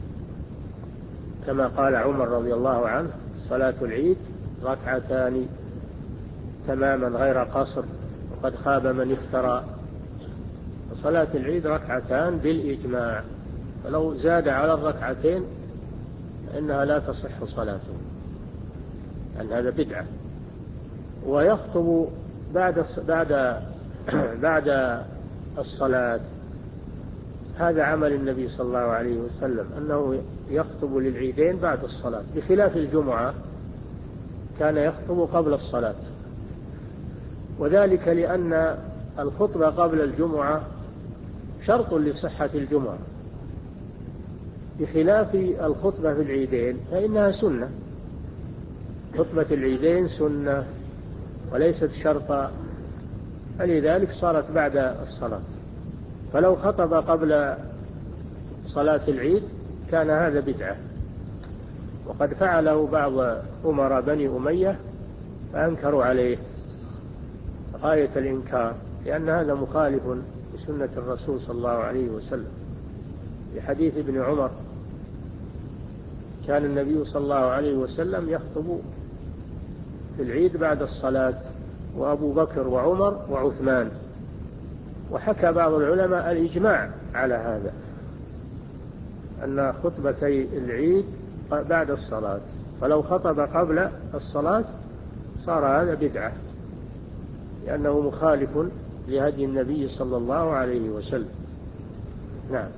كما قال عمر رضي الله عنه: صلاة العيد ركعتان تماما غير قصر، وقد خاب من افترى. صلاة العيد ركعتان بالإجماع، فلو زاد على الركعتين فإنها لا تصح صلاته، لأن هذا بدعة. ويخطب بعد بعد بعد الصلاة، هذا عمل النبي صلى الله عليه وسلم، أنه يخطب للعيدين بعد الصلاة، بخلاف الجمعة كان يخطب قبل الصلاة، وذلك لأن الخطبة قبل الجمعة شرط لصحة الجمعة، بخلاف الخطبة في العيدين فإنها سنة. خطبة العيدين سنة وليست شرطا، فلذلك صارت بعد الصلاة. فلو خطب قبل صلاة العيد كان هذا بدعة، وقد فعله بعض أمراء بني أمية فأنكروا عليه غاية الإنكار، لأن هذا مخالف لسنة الرسول صلى الله عليه وسلم. في حديث ابن عمر كان النبي صلى الله عليه وسلم يخطب في العيد بعد الصلاة، وأبو بكر وعمر وعثمان. وحكى بعض العلماء الإجماع على هذا، أن خطبتي العيد بعد الصلاة، فلو خطب قبل الصلاة صار هذا بدعة، لأنه مخالف لهدي النبي صلى الله عليه وسلم. نعم.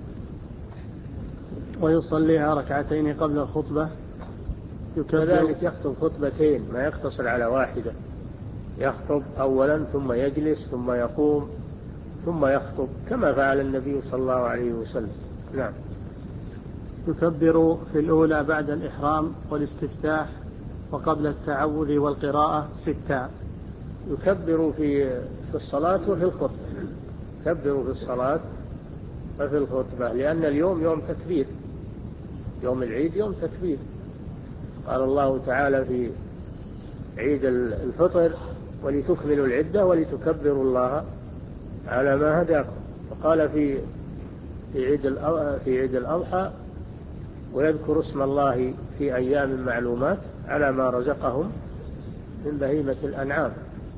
ويصليها ركعتين قبل الخطبة. كذلك يخطب خطبتين، ما يقتصر على واحدة، يخطب أولا ثم يجلس ثم يقوم ثم يخطب، كما فعل النبي صلى الله عليه وسلم. نعم. يكبر في الأولى بعد الإحرام والاستفتاح وقبل التعوذ والقراءة ستا. يكبر في في الصلاة وفي الخطبة، يكبر في الصلاة وفي الخطبة، لأن اليوم يوم تكبير، يوم العيد يوم تكبير. قال الله تعالى في عيد الفطر: ولتكملوا العدة ولتكبروا الله على ما هداكم. وقال في في عيد في عيد الأضحى: ويذكر اسم الله في أيام معلومات على ما رزقهم من بهيمة الأنعام.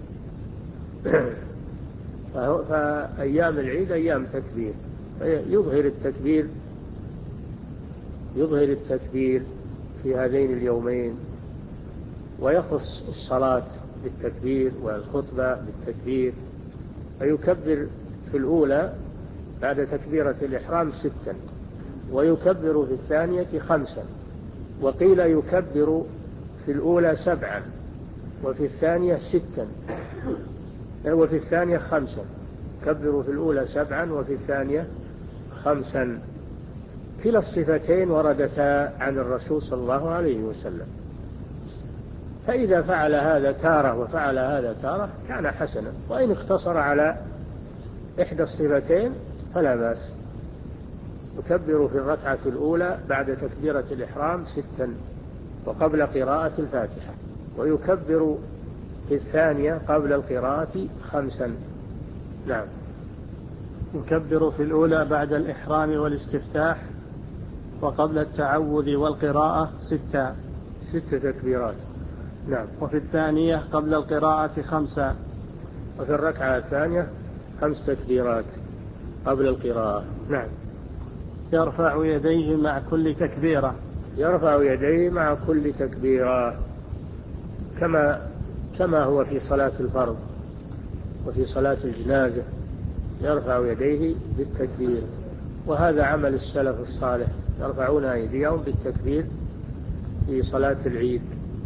فأيام العيد أيام تكبير، يظهر التكبير يظهر التكبير في هذين اليومين، ويخص الصلاة بالتكبير والخطبة بالتكبير. فيكبر في الأولى بعد تكبيرة الإحرام ستا، ويكبر في الثانية خمسا، وقيل يكبر في الأولى سبعا وفي الثانية ستا، وفي الثانية خمسا. يكبر في الأولى سبعا وفي الثانية خمسا. كلا الصفتين وردتا عن الرسول صلى الله عليه وسلم، فإذا فعل هذا تارة وفعل هذا تارة كان حسنا، وإن اقتصر على إحدى الصفتين فلا بأس. يكبر في الركعة الأولى بعد تكبيرة الإحرام ستا وقبل قراءة الفاتحة، ويكبر في الثانية قبل القراءة خمسا. نعم. يكبر في الأولى بعد الإحرام والاستفتاح وقبل التعوذ والقراءة ستا، ست تكبيرات. نعم. وفي الثانية قبل القراءة خمسة، وفي الركعة الثانية خمس تكبيرات قبل القراءة. نعم. يرفع يديه مع كل تكبيرة. يرفع يديه مع كل تكبيرة كما كما هو في صلاة الفرض وفي صلاة الجنازة، يرفع يديه بالتكبير. وهذا عمل السلف الصالح، يرفعون أيديهم بالتكبير في صلاة العيد.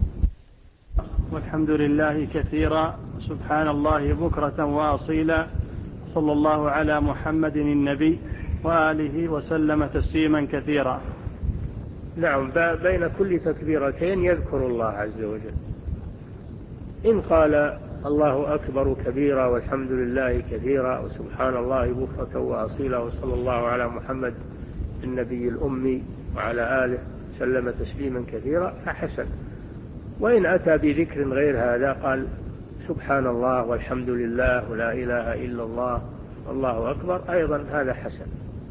والحمد لله كثيرا، سبحان الله بكرة وأصيلا، صلى الله على محمد النبي وآله وسلم تسليما كثيرا. نعم، بين كل تكبيرتين يذكر الله عز وجل. إن قال الله أكبر كبيرا والحمد لله كثيرا وسبحان الله بكرة وأصيلا وصلى الله على محمد النبي الأمي وعلى آله سلم تسليما كثيرا فحسن. وإن أتى بذكر غير هذا قال سبحان الله والحمد لله ولا إله إلا الله والله أكبر أيضا هذا حسن.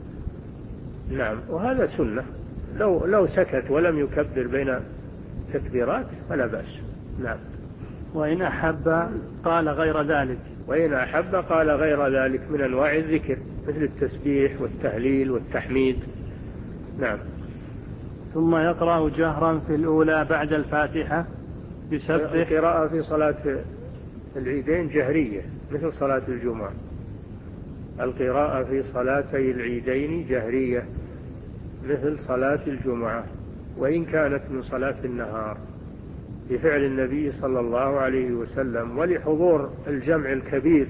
نعم، وهذا سنة. لو, لو سكت ولم يكبر بين تكبيرات فلا بأس. نعم. وإن أحب قال غير ذلك وإن أحب قال غير ذلك من أنواع الذكر مثل التسبيح والتهليل والتحميد. نعم. ثم يقرأ جهرا في الأولى بعد الفاتحة بسبح. القراءة في صلاة العيدين جهرية مثل صلاة الجمعة. القراءة في صلاتي العيدين جهرية مثل صلاة الجمعة، وإن كانت من صلاة النهار، بفعل النبي صلى الله عليه وسلم، ولحضور الجمع الكبير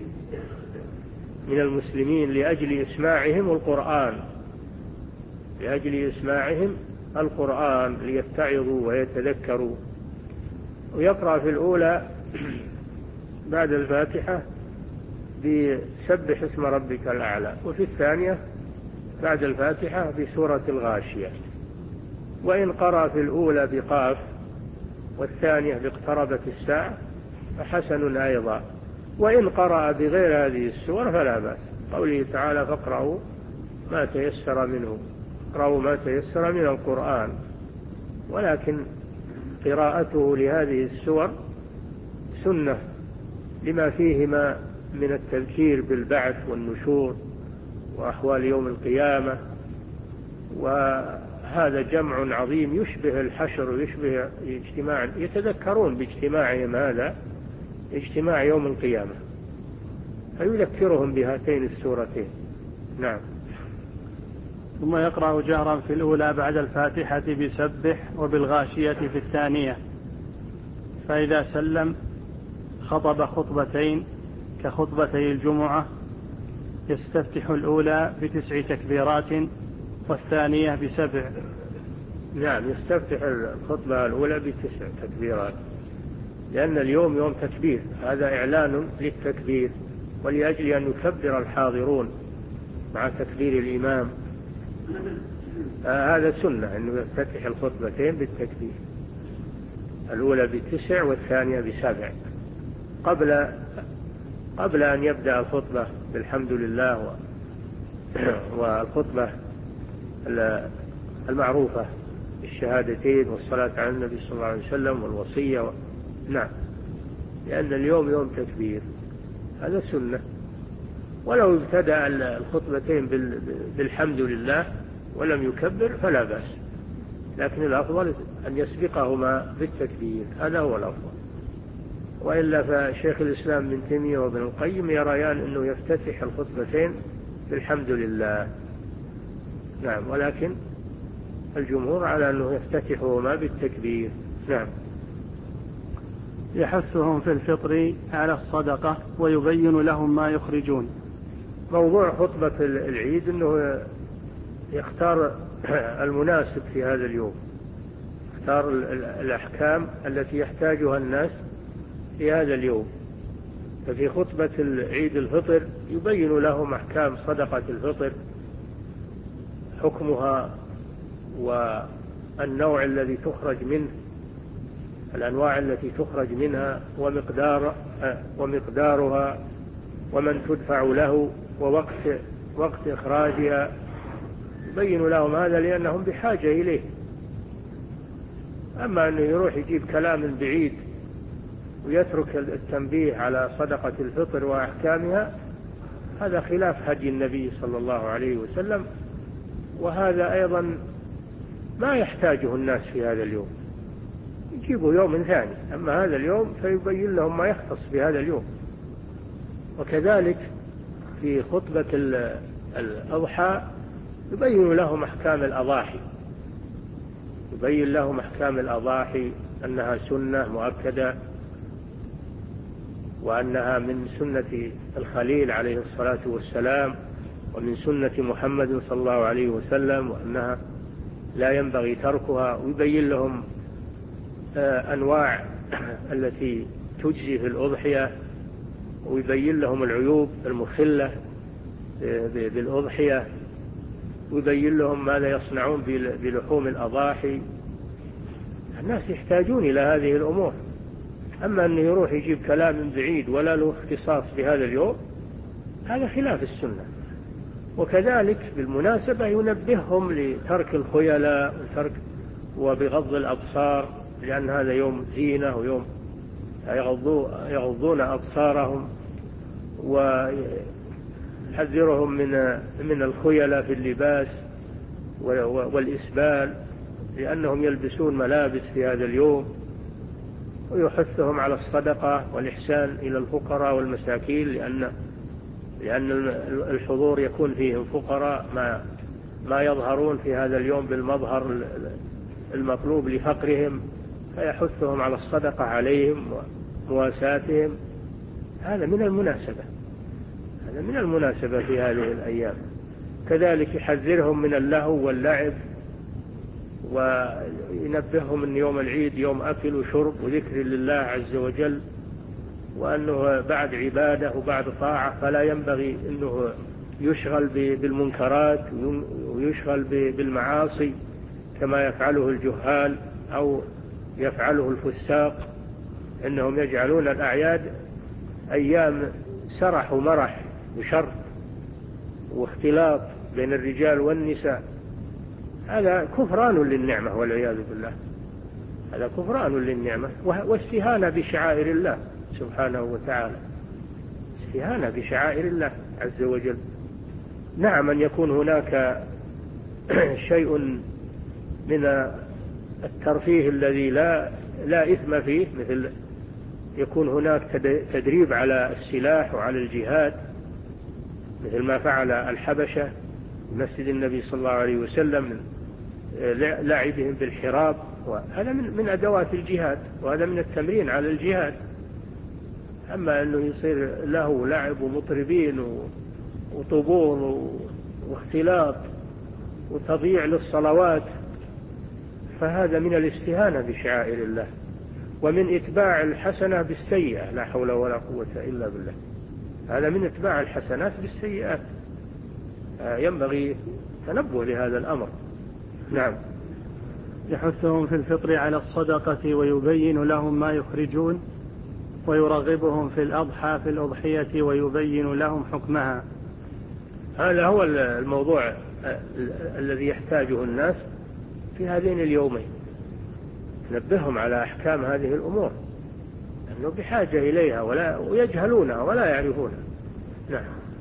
من المسلمين لأجل إسماعهم القرآن لأجل إسماعهم القرآن ليتعظوا ويتذكروا. ويقرأ في الأولى بعد الفاتحة بسبح اسم ربك الأعلى، وفي الثانية بعد الفاتحة بسورة الغاشية. وإن قرأ في الأولى بقاف والثانية باقتربت الساعة فحسن أيضا. وإن قرأ بغير هذه السور فلا بأس، قوله تعالى فاقرأوا ما تيسر منه، اقرأوا ما تيسر من القرآن. ولكن قراءته لهذه السور سنة لما فيهما من التذكير بالبعث والنشور وأحوال يوم القيامة، وهذا جمع عظيم يشبه الحشر ويشبه اجتماع، يتذكرون باجتماعهم هذا اجتماع يوم القيامة، فيذكرهم بهاتين السورتين. نعم. ثم يقرأ جهرا في الأولى بعد الفاتحة بسبح وبالغاشية في الثانية. فإذا سلم خطب خطبتين كخطبتي الجمعة، يستفتح الأولى بتسع تكبيرات والثانية بسبع. نعم، يستفتح الخطبة الأولى بتسع تكبيرات، لأن اليوم يوم تكبير، هذا إعلان للتكبير، ولأجل أن يكبر الحاضرون مع تكبير الإمام. آه هذا سنة أنه يفتتح الخطبتين بالتكبير، الأولى بتسع والثانية بسبع، قبل قبل أن يبدأ الخطبة بالحمد لله والخطبة المعروفة بالشهادتين والصلاة على النبي صلى الله عليه وسلم والوصية و... نعم، لأن اليوم يوم تكبير، هذا سنة. ولو ابتدأ الخطبتين بالحمد لله ولم يكبر فلا بأس، لكن الأفضل أن يسبقهما بالتكبير، هذا هو الأفضل. وإلا فشيخ الإسلام ابن تيمية وابن القيم يريان أنه يفتتح الخطبتين بالحمد لله. نعم، ولكن الجمهور على أنه يفتتحهما بالتكبير. نعم. يحثهم في الفطر على الصدقة ويبين لهم ما يخرجون. موضوع خطبة العيد أنه يختار المناسب في هذا اليوم، يختار الأحكام التي يحتاجها الناس في هذا اليوم. ففي خطبة العيد الفطر يبين لهم أحكام صدقة الفطر، حكمها والنوع الذي تخرج منه، الأنواع التي تخرج منها، ومقدار ومقدارها، ومن تدفع له، ووقت وقت إخراجها. يبين لهم هذا لأنهم بحاجة إليه. أما أنه يروح يجيب كلام بعيد ويترك التنبيه على صدقة الفطر وأحكامها، هذا خلاف هدي النبي صلى الله عليه وسلم. وهذا أيضا ما يحتاجه الناس في هذا اليوم، يجيبوا يوم ثاني، أما هذا اليوم فيبين لهم ما يختص بهذا اليوم. وكذلك في خطبة الأضحى يبين لهم أحكام الأضاحي، يبين لهم أحكام الأضاحي أنها سنة مؤكدة، وأنها من سنة الخليل عليه الصلاة والسلام، ومن سنة محمد صلى الله عليه وسلم، وأنها لا ينبغي تركها. ويبين لهم أنواع التي تجزي في الأضحية، ويبين لهم العيوب المخلة بالأضحية، ويبين لهم ماذا يصنعون بلحوم الأضاحي. الناس يحتاجون إلى هذه الأمور، أما أنه يروح يجيب كلام من بعيد ولا له اختصاص بهذا اليوم، هذا خلاف السنة. وكذلك بالمناسبة ينبههم لترك الخيلاء وترك وبغض الأبصار، لأن هذا يوم زينة ويوم يغضون أبصارهم، ويحذرهم من من الخيلاء في اللباس والإسبال، لأنهم يلبسون ملابس في هذا اليوم. ويحثهم على الصدقة والإحسان إلى الفقراء والمساكين، لأن لأن الحضور يكون فيهم فقراء ما ما يظهرون في هذا اليوم بالمظهر المطلوب لفقرهم، فيحثهم على الصدقة عليهم ومواساتهم. هذا من المناسبة، هذا من المناسبة في هذه الأيام. كذلك يحذرهم من اللهو واللعب، وينبههم أن يوم العيد يوم أكل وشرب وذكر لله عز وجل، وأنه بعد عبادة وبعد طاعة، فلا ينبغي أنه يشغل بالمنكرات ويشغل بالمعاصي كما يفعله الجهال أو يفعله الفساق، إنهم يجعلون الأعياد أيام سرح ومرح وشر واختلاط بين الرجال والنساء. هذا كفران للنعمة والعياذ بالله، هذا كفران للنعمة واستهانة بشعائر الله سبحانه وتعالى، استهانة بشعائر الله عز وجل. نعم أن يكون هناك شيء من الترفيه الذي لا لا إثم فيه، مثل يكون هناك تدريب على السلاح وعلى الجهاد، مثل ما فعل الحبشة مسجد النبي صلى الله عليه وسلم من لعبهم بالحراب، وهذا من من أدوات الجهاد، وهذا من التمرين على الجهاد. أما أنه يصير له لعب ومطربين وطبول واختلاط وتضييع للصلوات، فهذا من الاستهانة بشعائر الله، ومن إتباع الحسنة بالسيئة، لا حول ولا قوة إلا بالله. هذا من إتباع الحسنات بالسيئات، ينبغي تنبه لهذا الأمر. نعم. يحثهم في الفطر على الصدقة ويبين لهم ما يخرجون، ويرغبهم في الأضحى في الأضحية ويبين لهم حكمها. هذا هو الموضوع الذي يحتاجه الناس في هذين اليومين، نبههم على أحكام هذه الأمور، أنه بحاجة إليها ولا ويجهلونها ولا يعرفونها. نعم.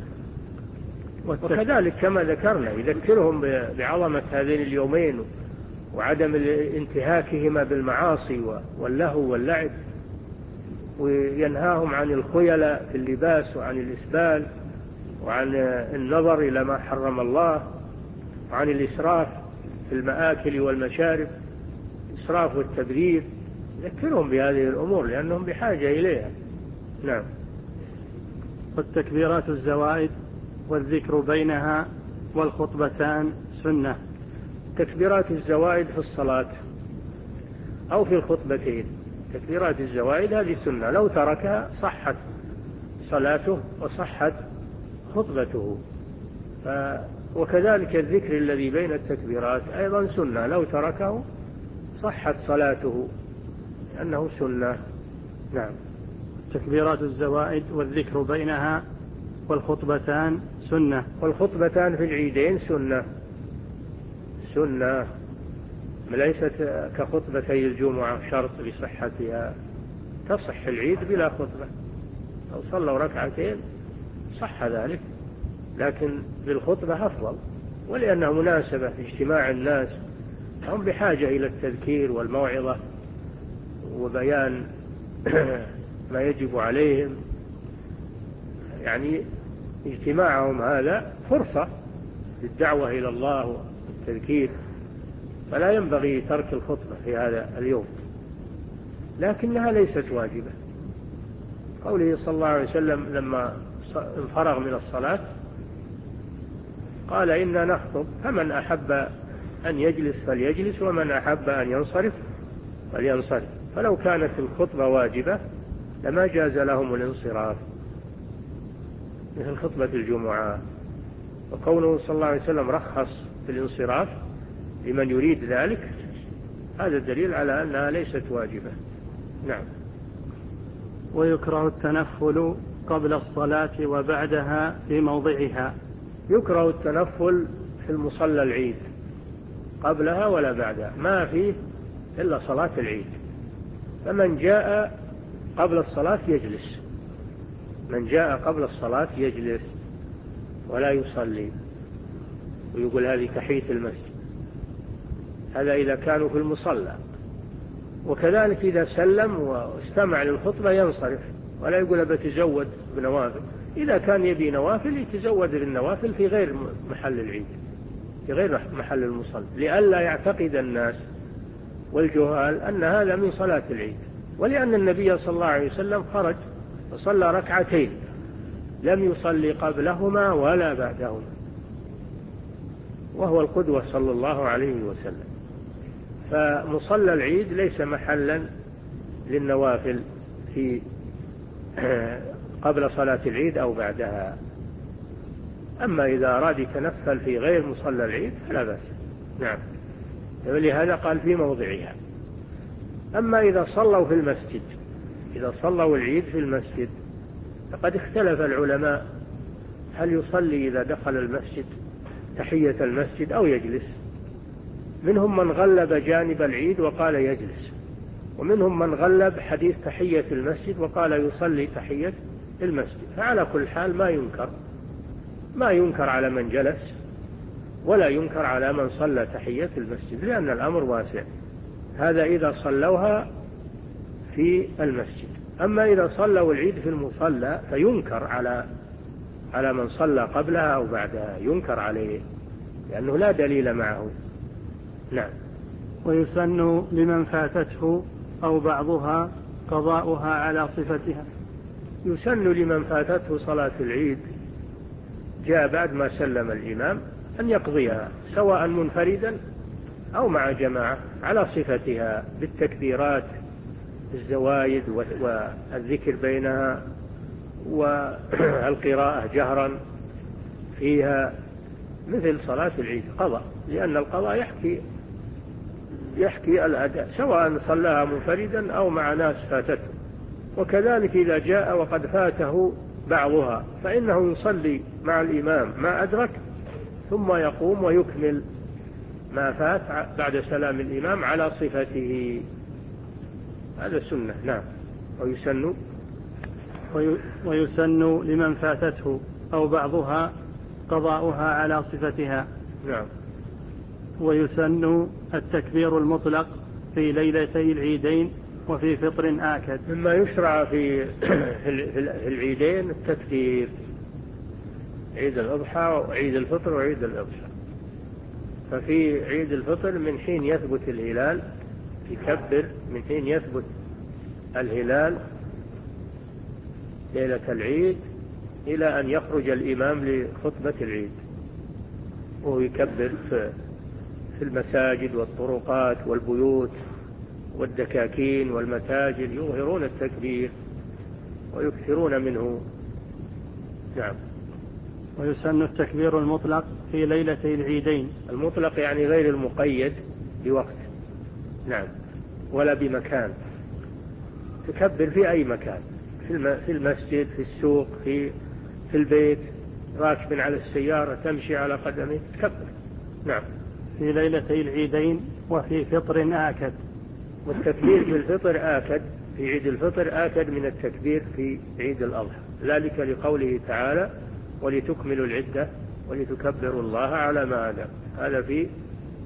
وكذلك كما ذكرنا يذكرهم بعظمة هذين اليومين وعدم انتهاكهما بالمعاصي واللهو واللعب، وينهاهم عن الخيلاء في اللباس وعن الإسبال وعن النظر إلى ما حرم الله وعن الإسراف في المآكل والمشارب، الإسراف والتبذير. يذكرهم بهذه الأمور لأنهم بحاجة إليها. نعم. والتكبيرات الزوائد والذكر بينها والخطبتان سنة. تكبيرات الزوائد في الصلاة أو في الخطبتين، تكبيرات الزوائد هذه سنة، لو تركها صحت صلاته وصحت خطبته. ف... وكذلك الذكر الذي بين التكبيرات أيضا سنة، لو تركه صحت صلاته لأنه سنة. نعم. تكبيرات الزوائد والذكر بينها والخطبتان سنة. والخطبتان في العيدين سنة، سنة ليست كخطبتي الجمعة شرط لصحتها، تصح العيد بلا خطبة، لو صلوا ركعتين صح ذلك، لكن بالخطبة أفضل، ولأنها مناسبة اجتماع الناس هم بحاجة إلى التذكير والموعظة وبيان ما يجب عليهم. يعني اجتماعهم هذا فرصة للدعوة إلى الله والتذكير، فلا ينبغي ترك الخطبة في هذا اليوم، لكنها ليست واجبة. قوله صلى الله عليه وسلم لما انفرغ من الصلاة قال إنا نخطب فمن أحب أن يجلس فليجلس ومن أحب أن ينصرف فلينصرف. فلو كانت الخطبة واجبة لما جاز لهم الانصراف مثل خطبة الجمعة. وكونه صلى الله عليه وسلم رخص في الانصراف لمن يريد ذلك هذا دليل على أنها ليست واجبة. نعم. ويكره التنفل قبل الصلاة وبعدها في موضعها. يكره التنفل في المصلى العيد قبلها ولا بعدها، ما فيه إلا صلاة العيد. فمن جاء قبل الصلاة يجلس، من جاء قبل الصلاة يجلس ولا يصلي، ويقول هذه تحية المسجد. هذا إذا كانوا في المصلى. وكذلك إذا سلم واستمع للخطبة ينصرف ولا يقول بتزود بنوافل. إذا كان يبي نوافل يتزود بالنوافل في غير محل العيد، في غير محل المصلى، لئلا يعتقد الناس والجهال أن هذا من صلاة العيد. ولأن النبي صلى الله عليه وسلم خرج وصلى ركعتين لم يصلي قبلهما ولا بعدهما، وهو القدوة صلى الله عليه وسلم. فمصلى العيد ليس محلا للنوافل في قبل صلاة العيد أو بعدها. أما إذا أراد يتنفل في غير مصلى العيد فلا بأس. نعم. ولهذا قال في موضعها. أما إذا صلوا في المسجد، إذا صلوا العيد في المسجد فقد اختلف العلماء هل يصلي إذا دخل المسجد تحية المسجد أو يجلس. منهم من غلب جانب العيد وقال يجلس، ومنهم من غلب حديث تحية المسجد وقال يصلي تحية المسجد. فعلى كل حال ما ينكر ما ينكر على من جلس ولا ينكر على من صلى تحية المسجد، لأن الأمر واسع. هذا إذا صلوها في المسجد. أما إذا صلوا العيد في المصلى فينكر على على من صلى قبلها أو بعدها، ينكر عليه لأنه لا دليل معه. نعم. ويسن لمن فاتته أو بعضها قضاؤها على صفتها. يسن لمن فاتته صلاة العيد جاء بعد ما سلم الإمام أن يقضيها سواء منفردا أو مع جماعة على صفتها بالتكبيرات الزوايد والذكر بينها والقراءة جهرا فيها مثل صلاة العيد قضاء، لأن القضاء يحكي يحكي الأداء سواء صلاها منفردا أو مع ناس فاتته. وكذلك إذا جاء وقد فاته بعضها فإنه يصلي مع الإمام ما أدرك ثم يقوم ويكمل ما فات بعد سلام الإمام على صفته. هذا سنة. نعم. ويسن ويسن لمن فاتته أو بعضها قضاؤها على صفتها. نعم. ويسن التكبير المطلق في ليلتي العيدين وفي فطر آكد. مما يشرع في في العيدين التكبير، عيد الأضحى وعيد الفطر وعيد الأضحى. ففي عيد الفطر من حين يثبت الهلال يكبر، من حين يثبت الهلال ليلة العيد إلى أن يخرج الإمام لخطبة العيد، وهو يكبر في المساجد والطرقات والبيوت والدكاكين والمتاجر، يظهرون التكبير ويكثرون منه. نعم. ويسن التكبير المطلق في ليلتي العيدين. المطلق يعني غير المقيد بوقت. نعم. ولا بمكان، تكبر في أي مكان، في المسجد، في السوق، في في البيت، راكب على السيارة، تمشي على قدمه، تكبر. نعم. في ليلتي العيدين وفي فطر آكد. والتكبير في الفطر آكد، في عيد الفطر آكد من التكبير في عيد الأضحى، ذلك لقوله تعالى ولتكملوا العدة ولتكبروا الله على ما هداكم. هذا في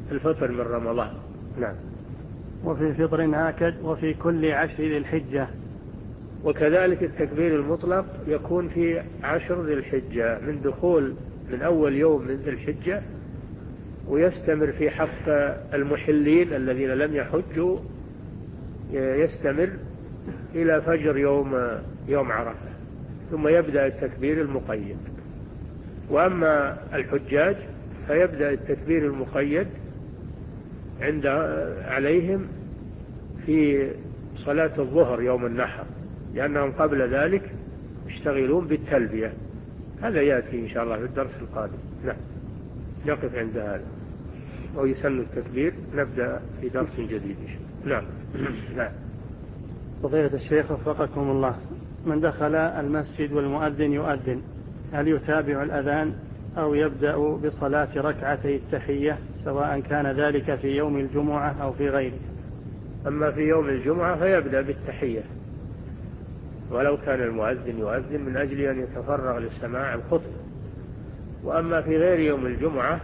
الفطر من رمضان. نعم. وفي فطر آكد وفي كل عشر ذي الحجة. وكذلك التكبير المطلق يكون في عشر ذي الحجة من دخول من أول يوم من ذي الحجة، ويستمر في حق المحلين الذين لم يحجوا، يستمر إلى فجر يوم يوم عرفة، ثم يبدأ التكبير المقيد. وأما الحجاج فيبدأ التكبير المقيد عند عليهم في صلاة الظهر يوم النحر، لأنهم قبل ذلك يشتغلون بالتلبية. هذا يأتي إن شاء الله في الدرس القادم. نعم، نقف عند هذا ويسن التكبير، نبدأ في درس جديد. نعم. نعم. فضيلة الشيخ وفقكم الله، من دخل المسجد والمؤذن يؤذن هل يتابع الأذان أو يبدأ بصلاة ركعتي التحية سواء كان ذلك في يوم الجمعة أو في غيره؟ أما في يوم الجمعة فيبدأ بالتحية ولو كان المؤذن يؤذن من أجل أن يتفرغ للسماع الخطبة. وأما في غير يوم الجمعة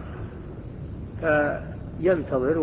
فينتظر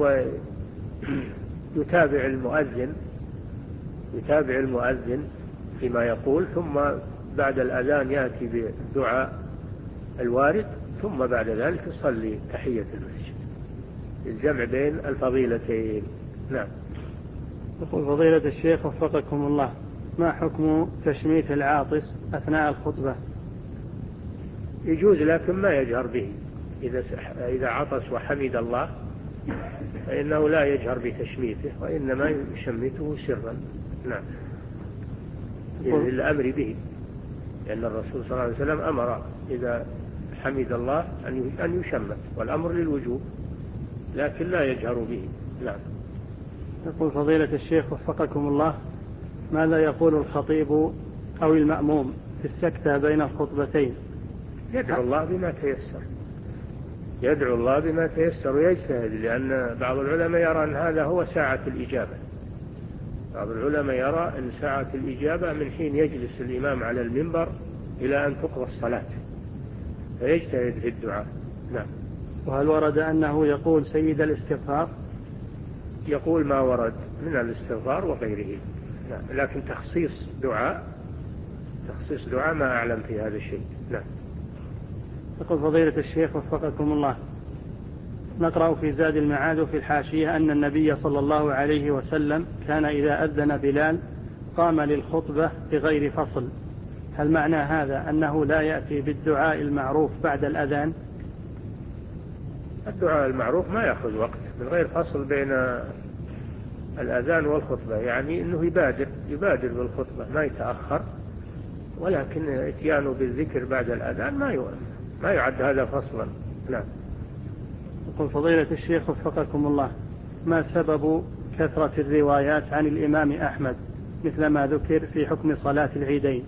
ويتابع المؤذن يتابع المؤذن فيما يقول، ثم بعد الأذان يأتي بالدعاء الوارد، ثم بعد ذلك يصلي تحية المسجد، الجمع بين الفضيلتين. نعم. يقول فضيلة الشيخ وفقكم الله، ما حكم تشميت العاطس أثناء الخطبة؟ يجوز لكن ما يجهر به. إذا إذا عطس وحمد الله فإنه لا يجهر بتشميته، وإنما يشمته سرا. نعم، للأمر به، لأن الرسول صلى الله عليه وسلم أمر إذا حمد الله أن يشمت، والأمر للوجوب، لكن لا يجهر به. نعم. يقول فضيلة الشيخ وفقكم الله، ماذا يقول الخطيب أو المأموم في السكتة بين الخطبتين؟ يدعو الله بما تيسر يدعو الله بما تيسر ويجتهد، لأن بعض العلماء يرى أن هذا هو ساعة الإجابة. بعض العلماء يرى أن ساعة الإجابة من حين يجلس الإمام على المنبر إلى أن تقضى الصلاة، فيجتهد في الدعاء. نعم. وهل ورد أنه يقول سيد الاستغفار؟ يقول ما ورد من الاستغفار وغيره. نعم. لكن تخصيص دعاء تخصيص دعاء ما أعلم في هذا الشيء. نعم. يقول فضيلة الشيخ وفقكم الله، نقرأ في زاد المعاد وفي الحاشية أن النبي صلى الله عليه وسلم كان إذا أذن بلال قام للخطبة بغير فصل، هل معنى هذا أنه لا يأتي بالدعاء المعروف بعد الأذان؟ الدعاء المعروف ما يأخذ وقت، من غير فصل بين الأذان والخطبة، يعني أنه يبادر يبادر بالخطبة ما يتأخر، ولكن اتيانه بالذكر بعد الأذان ما ما يعد هذا فصلا. نعم. يقول فضيلة الشيخ وفقكم الله، ما سبب كثرة الروايات عن الإمام أحمد مثل ما ذكر في حكم صلاة العيدين؟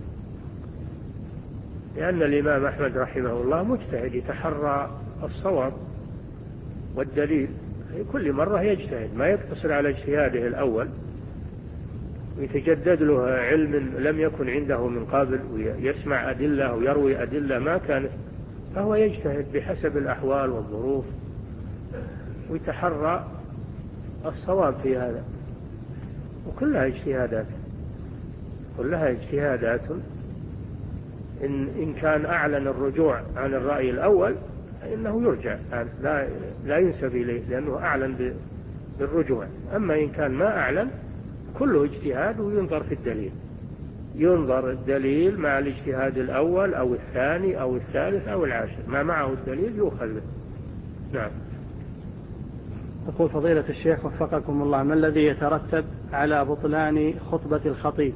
لأن الإمام أحمد رحمه الله مجتهد، يتحرى الصواب والدليل في كل مرة، يجتهد ما يقتصر على اجتهاده الأول، ويتجدد له علم لم يكن عنده من قبل، ويسمع أدلة ويروي أدلة ما كانت، فهو يجتهد بحسب الأحوال والظروف ويتحرى الصواب في هذا، وكلها اجتهادات كلها اجتهادات إن, إن كان أعلن الرجوع عن الرأي الأول فإنه يرجع، لا, لا ينسب إليه لأنه أعلن بالرجوع. أما إن كان ما أعلن كله اجتهاد، وينظر في الدليل، ينظر الدليل مع الاجتهاد الأول أو الثاني أو الثالث أو العاشر، ما معه الدليل يؤخذ به. نعم. يقول فضيلة الشيخ وفقكم الله، ما الذي يترتب على بطلان خطبة الخطيب؟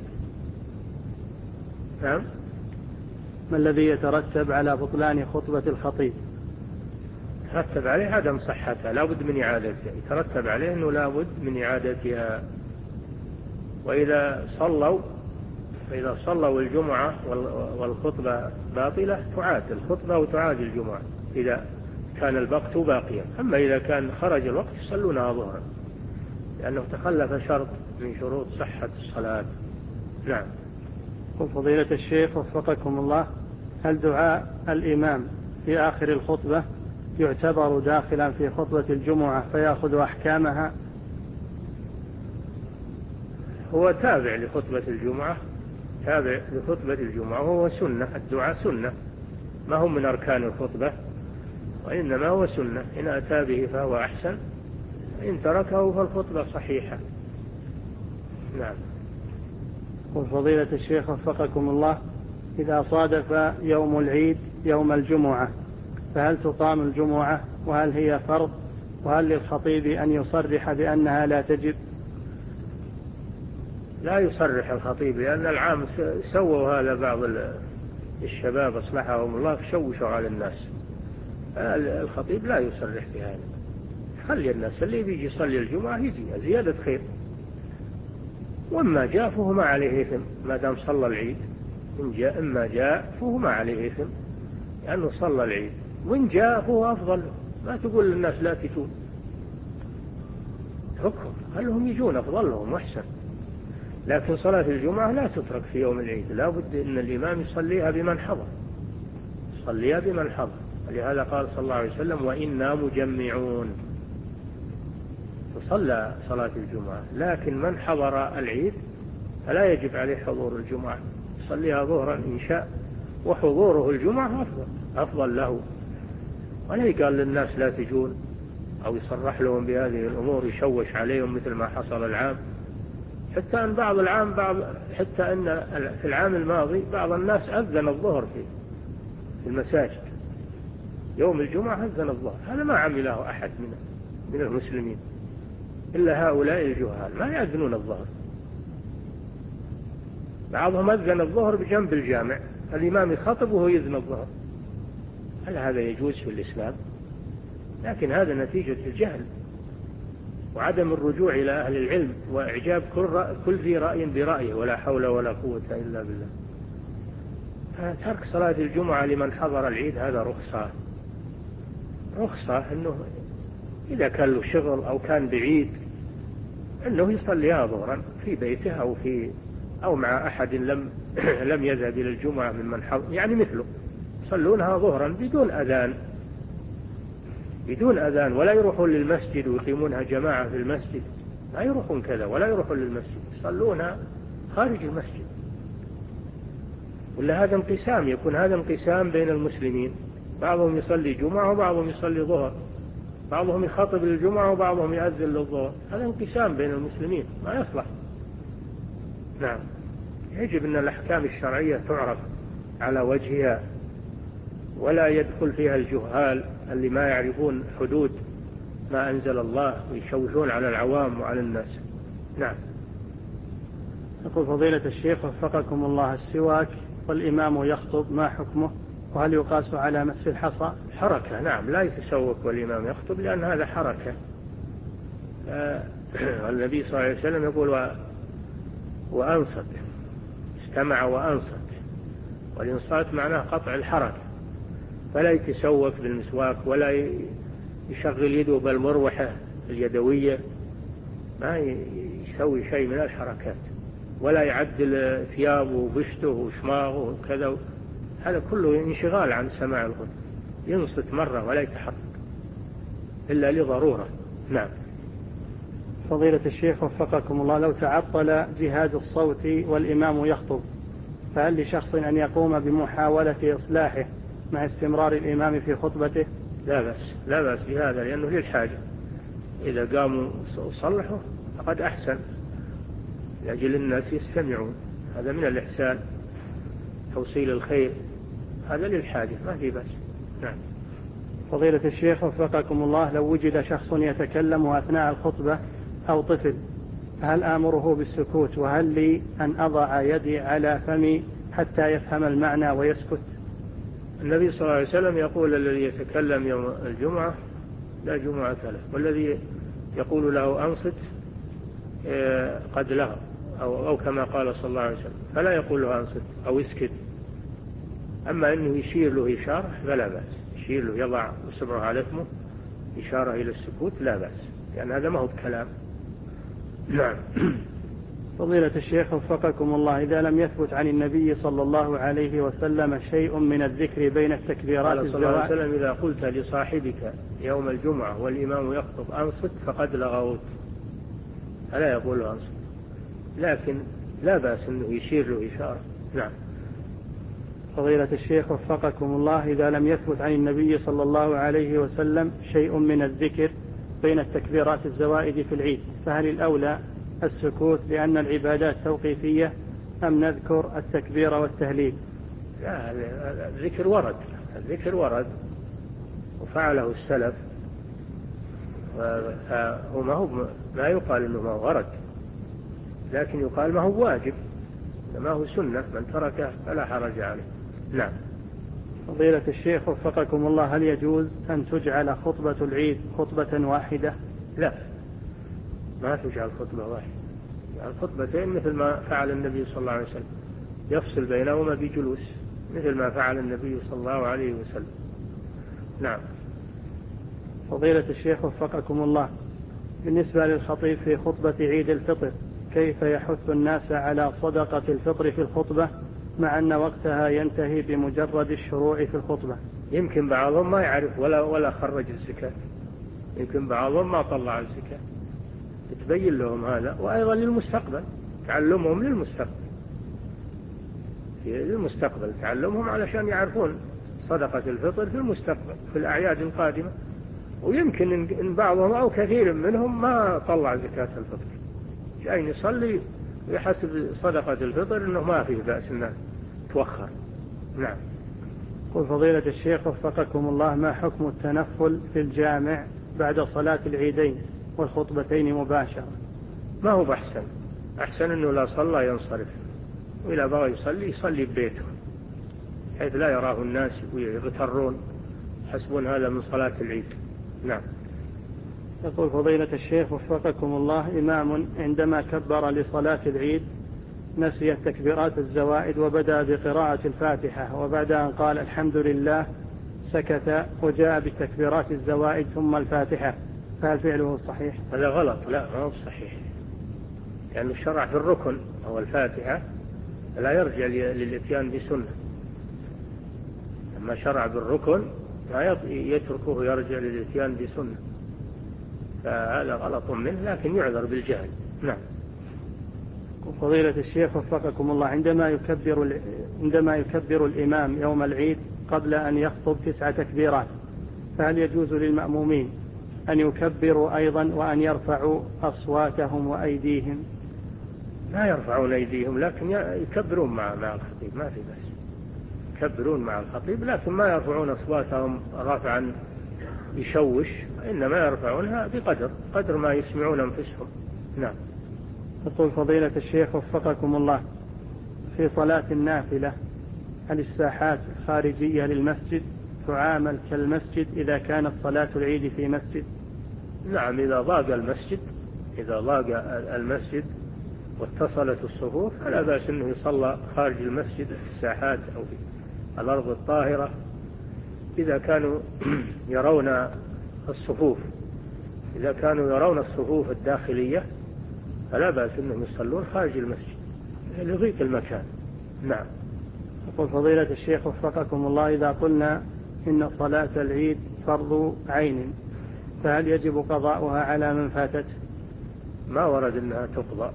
نعم. ما الذي يترتب على بطلان خطبة الخطيب؟ يترتب عليه عدم صحتها، لا بد من إعادتها، يترتب عليه أنه لا بد من إعادتها. وإذا صلوا فإذا صلوا الجمعة والخطبة باطلة تعاد الخطبة وتعاد الجمعة إذا كان الوقت باقيا. أما إذا كان خرج الوقت يصلونها ظهرا، لأنه تخلف شرط من شروط صحة الصلاة. نعم. قل فضيلة الشيخ وفقكم الله، هل دعاء الإمام في آخر الخطبة يعتبر داخلا في خطبة الجمعة فيأخذ أحكامها؟ هو تابع لخطبة الجمعة، تابع لخطبة الجمعة، وهو سنة، الدعاء سنة ما هو من أركان الخطبة، وإنما هو سنة، إن أتى به فهو أحسن، وإن تركه فالخطبة صحيحة. نعم. وفضيلة الشيخ وفقكم الله، إذا صادف يوم العيد يوم الجمعة فهل تقام الجمعة، وهل هي فرض، وهل للخطيب أن يصرح بأنها لا تجب؟ لا يصرح الخطيب، لأن العام سووا هذا بعض الشباب أصلحهم الله شوشوا على الناس. الخطيب لا يصرح بهذا، خلي الناس اللي بيجي يصلي الجمعة يجي زيادة خير، وما جاء فهو ما عليه إثم ما دام صلى العيد. إن جاء إما جاء فهو ما عليه إثم لأنه صلى العيد، وإن جاء فهو أفضل. ما تقول للناس لا تجون، اتركهم خلهم يجون، أفضل لهم وأحسن. لكن صلاة الجمعة لا تترك في يوم العيد، لا بد أن الإمام يصليها بمن حضر، يصليها بمن حضر. لهذا قال صلى الله عليه وسلم: وإنا مجمعون. تصلى صلاة الجمعة، لكن من حضر العيد فلا يجب عليه حضور الجمعة، يصليها ظهرا إن شاء، وحضوره الجمعة أفضل, أفضل له. ولا يقال للناس لا تجون أو يصرح لهم بهذه الأمور، يشوش عليهم مثل ما حصل العام. حتى أن بعض العام بعض حتى أن في العام الماضي بعض الناس أذن الظهر في المساجد يوم الجمعة، أذن الظهر. هذا ما عمله أحد من من المسلمين إلا هؤلاء الجهال، ما يأذنون الظهر. بعضهم أذن الظهر بجنب الجامع، الإمام يخطب وهو يذن الظهر. هل هذا يجوز في الإسلام؟ لكن هذا نتيجة الجهل وعدم الرجوع إلى أهل العلم وإعجاب كل, رأي كل ذي رأي برأيه، ولا حول ولا قوة إلا بالله. فترك صلاة الجمعة لمن حضر العيد هذا رخصة، رخصة أنه إذا كان له شغل أو كان بعيد أنه يصليها ظهرا في بيته أو في أو مع أحد لم لم يذهب إلى الجمعة ممن حضر، يعني مثله يصلونها ظهرا بدون أذان، بدون أذان، ولا يروحون للمسجد ويقيمونها جماعة في المسجد، لا يروحون كذا ولا يروحون للمسجد، يصلونها خارج المسجد. ولا هذا انقسام، يكون هذا انقسام بين المسلمين، بعضهم يصلي جمعة وبعضهم يصلي ظهر، بعضهم يخاطب للجمعة وبعضهم يأذن للظهر، هذا انقسام بين المسلمين ما يصلح. نعم. يجب أن الأحكام الشرعية تعرف على وجهها، ولا يدخل فيها الجهال اللي ما يعرفون حدود ما أنزل الله ويشوشون على العوام وعلى الناس. نعم. يقول فضيلة الشيخ وفقكم الله، السواك والإمام يخطب ما حكمه، وهل يقاس على مس الحصى؟ حركة. نعم، لا يتسوك والإمام يخطب لأن هذا حركة. النبي صلى الله عليه وسلم يقول و... وأنصت، استمع وأنصت، والإنصات معناه قطع الحركة، فلا يتسوك بالمسواك ولا يشغل يده بالمروحة اليدوية، ما يسوي شيء من الحركات، ولا يعدل ثيابه وبشته وشماغه وكذا، هذا كله انشغال عن سماع الخطبة. ينصت مرة ولا يتحرك إلا لضرورة. نعم. فضيلة الشيخ وفقكم الله، لو تعطل جهاز الصوت والإمام يخطب فهل لشخص أن يقوم بمحاولة إصلاحه مع استمرار الإمام في خطبته؟ لا بأس، لا بأس بهذا، لأنه للحاجة، إذا قاموا صلحوا فقد أحسن لأجل الناس يستمعون، هذا من الإحسان، توصيل الخير، هذا للحاجة ما في بأس. نعم. فضيلة الشيخ وفقكم الله، لو وجد شخص يتكلم أثناء الخطبة أو طفل هل آمره بالسكوت، وهل لي أن أضع يدي على فمي حتى يفهم المعنى ويسكت؟ النبي صلى الله عليه وسلم يقول الذي يتكلم يوم الجمعة لا جمعة له، والذي يقول له أنصت قد له، أو, أو كما قال صلى الله عليه وسلم، فلا يقول له أنصت أو اسكت. أما أنه يشير له إشارة فلا بأس، يشير له يضع إصبعه على فمه إشارة إلى السكوت لا بأس، لأن هذا ما هو بكلام. نعم. فضيلة الشيخ وفقكم الله، إذا لم يثبت عن النبي صلى الله عليه وسلم شيء من الذكر بين التكبيرات قال صلى الله عليه الزوائد، وسلم: إذا قلت لصاحبك يوم الجمعة والإمام يخطب أنصت فقد لغوت، ألا يقول أنصت، لكن لا بأس أنه يشير له إشارة. نعم. فضيلة الشيخ وفقكم الله، إذا لم يثبت عن النبي صلى الله عليه وسلم شيء من الذكر بين التكبيرات الزوائد في العيد، فهل الأولى السكوت لأن العبادات توقيفية أم نذكر التكبير والتهليل؟ لا، الذكر ورد، الذكر ورد وفعله السلف، فهو ما هو ما يقال إنه ما ورد، لكن يقال ما هو واجب، ما هو سنة، من تركه فلا حرج عليه. نعم. فضيلة الشيخ وفقكم الله، هل يجوز أن تجعل خطبة العيد خطبة واحدة؟ لا، ما تجعل خطبة واحدة، الخطبتين مثل ما فعل النبي صلى الله عليه وسلم، يفصل بينهما بجلوس مثل ما فعل النبي صلى الله عليه وسلم. نعم. فضيلة الشيخ وفقكم الله، بالنسبة للخطيب في خطبة عيد الفطر، كيف يحث الناس على صدقة الفطر في الخطبة مع أن وقتها ينتهي بمجرد الشروع في الخطبة؟ يمكن بعضهم ما يعرف ولا ولا خرج الزكاة، يمكن بعضهم ما طلع الزكاة، تبين لهم هذا، وأيضا للمستقبل، تعلمهم للمستقبل، للمستقبل تعلمهم علشان يعرفون صدقة الفطر في المستقبل في الأعياد القادمة. ويمكن إن بعضهم أو كثير منهم ما طلع زكاة الفطر، جاي يصلي ويحسب صدقة الفطر إنه ما فيه بأس إنه توخر. نعم. قل فضيلة الشيخ وفقكم الله، ما حكم التنفل في الجامع بعد صلاة العيدين والخطبتين مباشرة؟ ما هو بأحسن، أحسن إنه لا صلى ينصرف، وإذا بغى يصلي يصلي ببيته حيث لا يراه الناس ويغترون يحسبون هذا من صلاة العيد. نعم. يقول فضيلة الشيخ وفقكم الله، إمام عندما كبر لصلاة العيد نسي التكبيرات الزوائد وبدأ بقراءة الفاتحة، وبعد أن قال الحمد لله سكت وجاء بالتكبيرات الزوائد ثم الفاتحة، فهل فعله صحيح؟ هذا غلط، لا ما هو صحيح، لأنه يعني الشرع في الركن هو الفاتحة، لا يرجع للإتيان بسنة. لما شرع بالركن لا يتركه يرجع للإتيان بسنة، فهذا غلط منه، لكن يعذر بالجهل. نعم. فضيلة الشيخ وفقكم الله، عندما يكبر عندما يكبر الإمام يوم العيد قبل أن يخطب تسع تكبيرات، فهل يجوز للمأمومين أن يكبروا أيضا وأن يرفعوا أصواتهم وأيديهم؟ لا يرفعون أيديهم، لكن يكبرون مع مع الخطيب، ما في بأس، يكبرون مع الخطيب، لكن ما يرفعون أصواتهم رفعا يشوش، إنما يرفعونها بقدر قدر ما يسمعون أنفسهم. نعم. يقول فضيلة الشيخ وفقكم الله، في صلاة النافلة هل الساحات الخارجية للمسجد تعامل كالمسجد إذا كانت صلاة العيد في مسجد؟ نعم، إذا ضاق المسجد إذا ضاق المسجد واتصلت الصفوف فلا بأس أنه يصلى خارج المسجد في الساحات أو في الأرض الطاهرة، إذا كانوا يرون الصفوف إذا كانوا يرون الصفوف الداخلية فلا بأس أنهم يصلون خارج المسجد لضيق المكان. نعم. يقول فضيلة الشيخ وفقكم الله، إذا قلنا إن صلاة العيد فرض عين، فهل يجب قضاؤها على من فاتته؟ ما ورد أنها تقضى،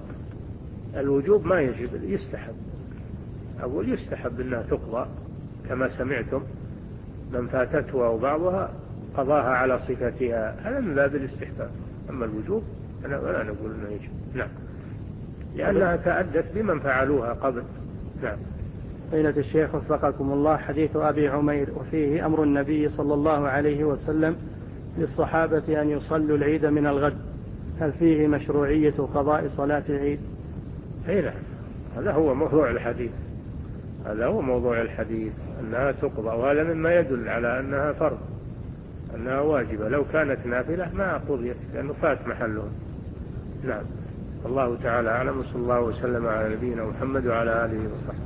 الوجوب ما يجب، يستحب، أقول يستحب أنها تقضى كما سمعتم، من فاتته أو بعضها قضاها على صفتها، هذا من باب الاستحباب، أما الوجوب أنا ولا نقول أنه يجب. نعم، لأنها تأدت بمن فعلوها قبل. نعم. فضيلة الشيخ وفقكم الله، حديث أبي عمير وفيه أمر النبي صلى الله عليه وسلم للصحابة أن يصلوا العيد من الغد، هل فيه مشروعية قضاء صلاة العيد؟ أي نعم، هذا هو موضوع الحديث، هذا هو موضوع الحديث أنها تقضى، وهذا مما يدل على أنها فرض، أنها واجبة، لو كانت نافلة ما قضيت لأنه فات محلهم. نعم. الله تعالى أعلم، صلى الله وسلم على نبينا محمد وعلى آله وصحبه.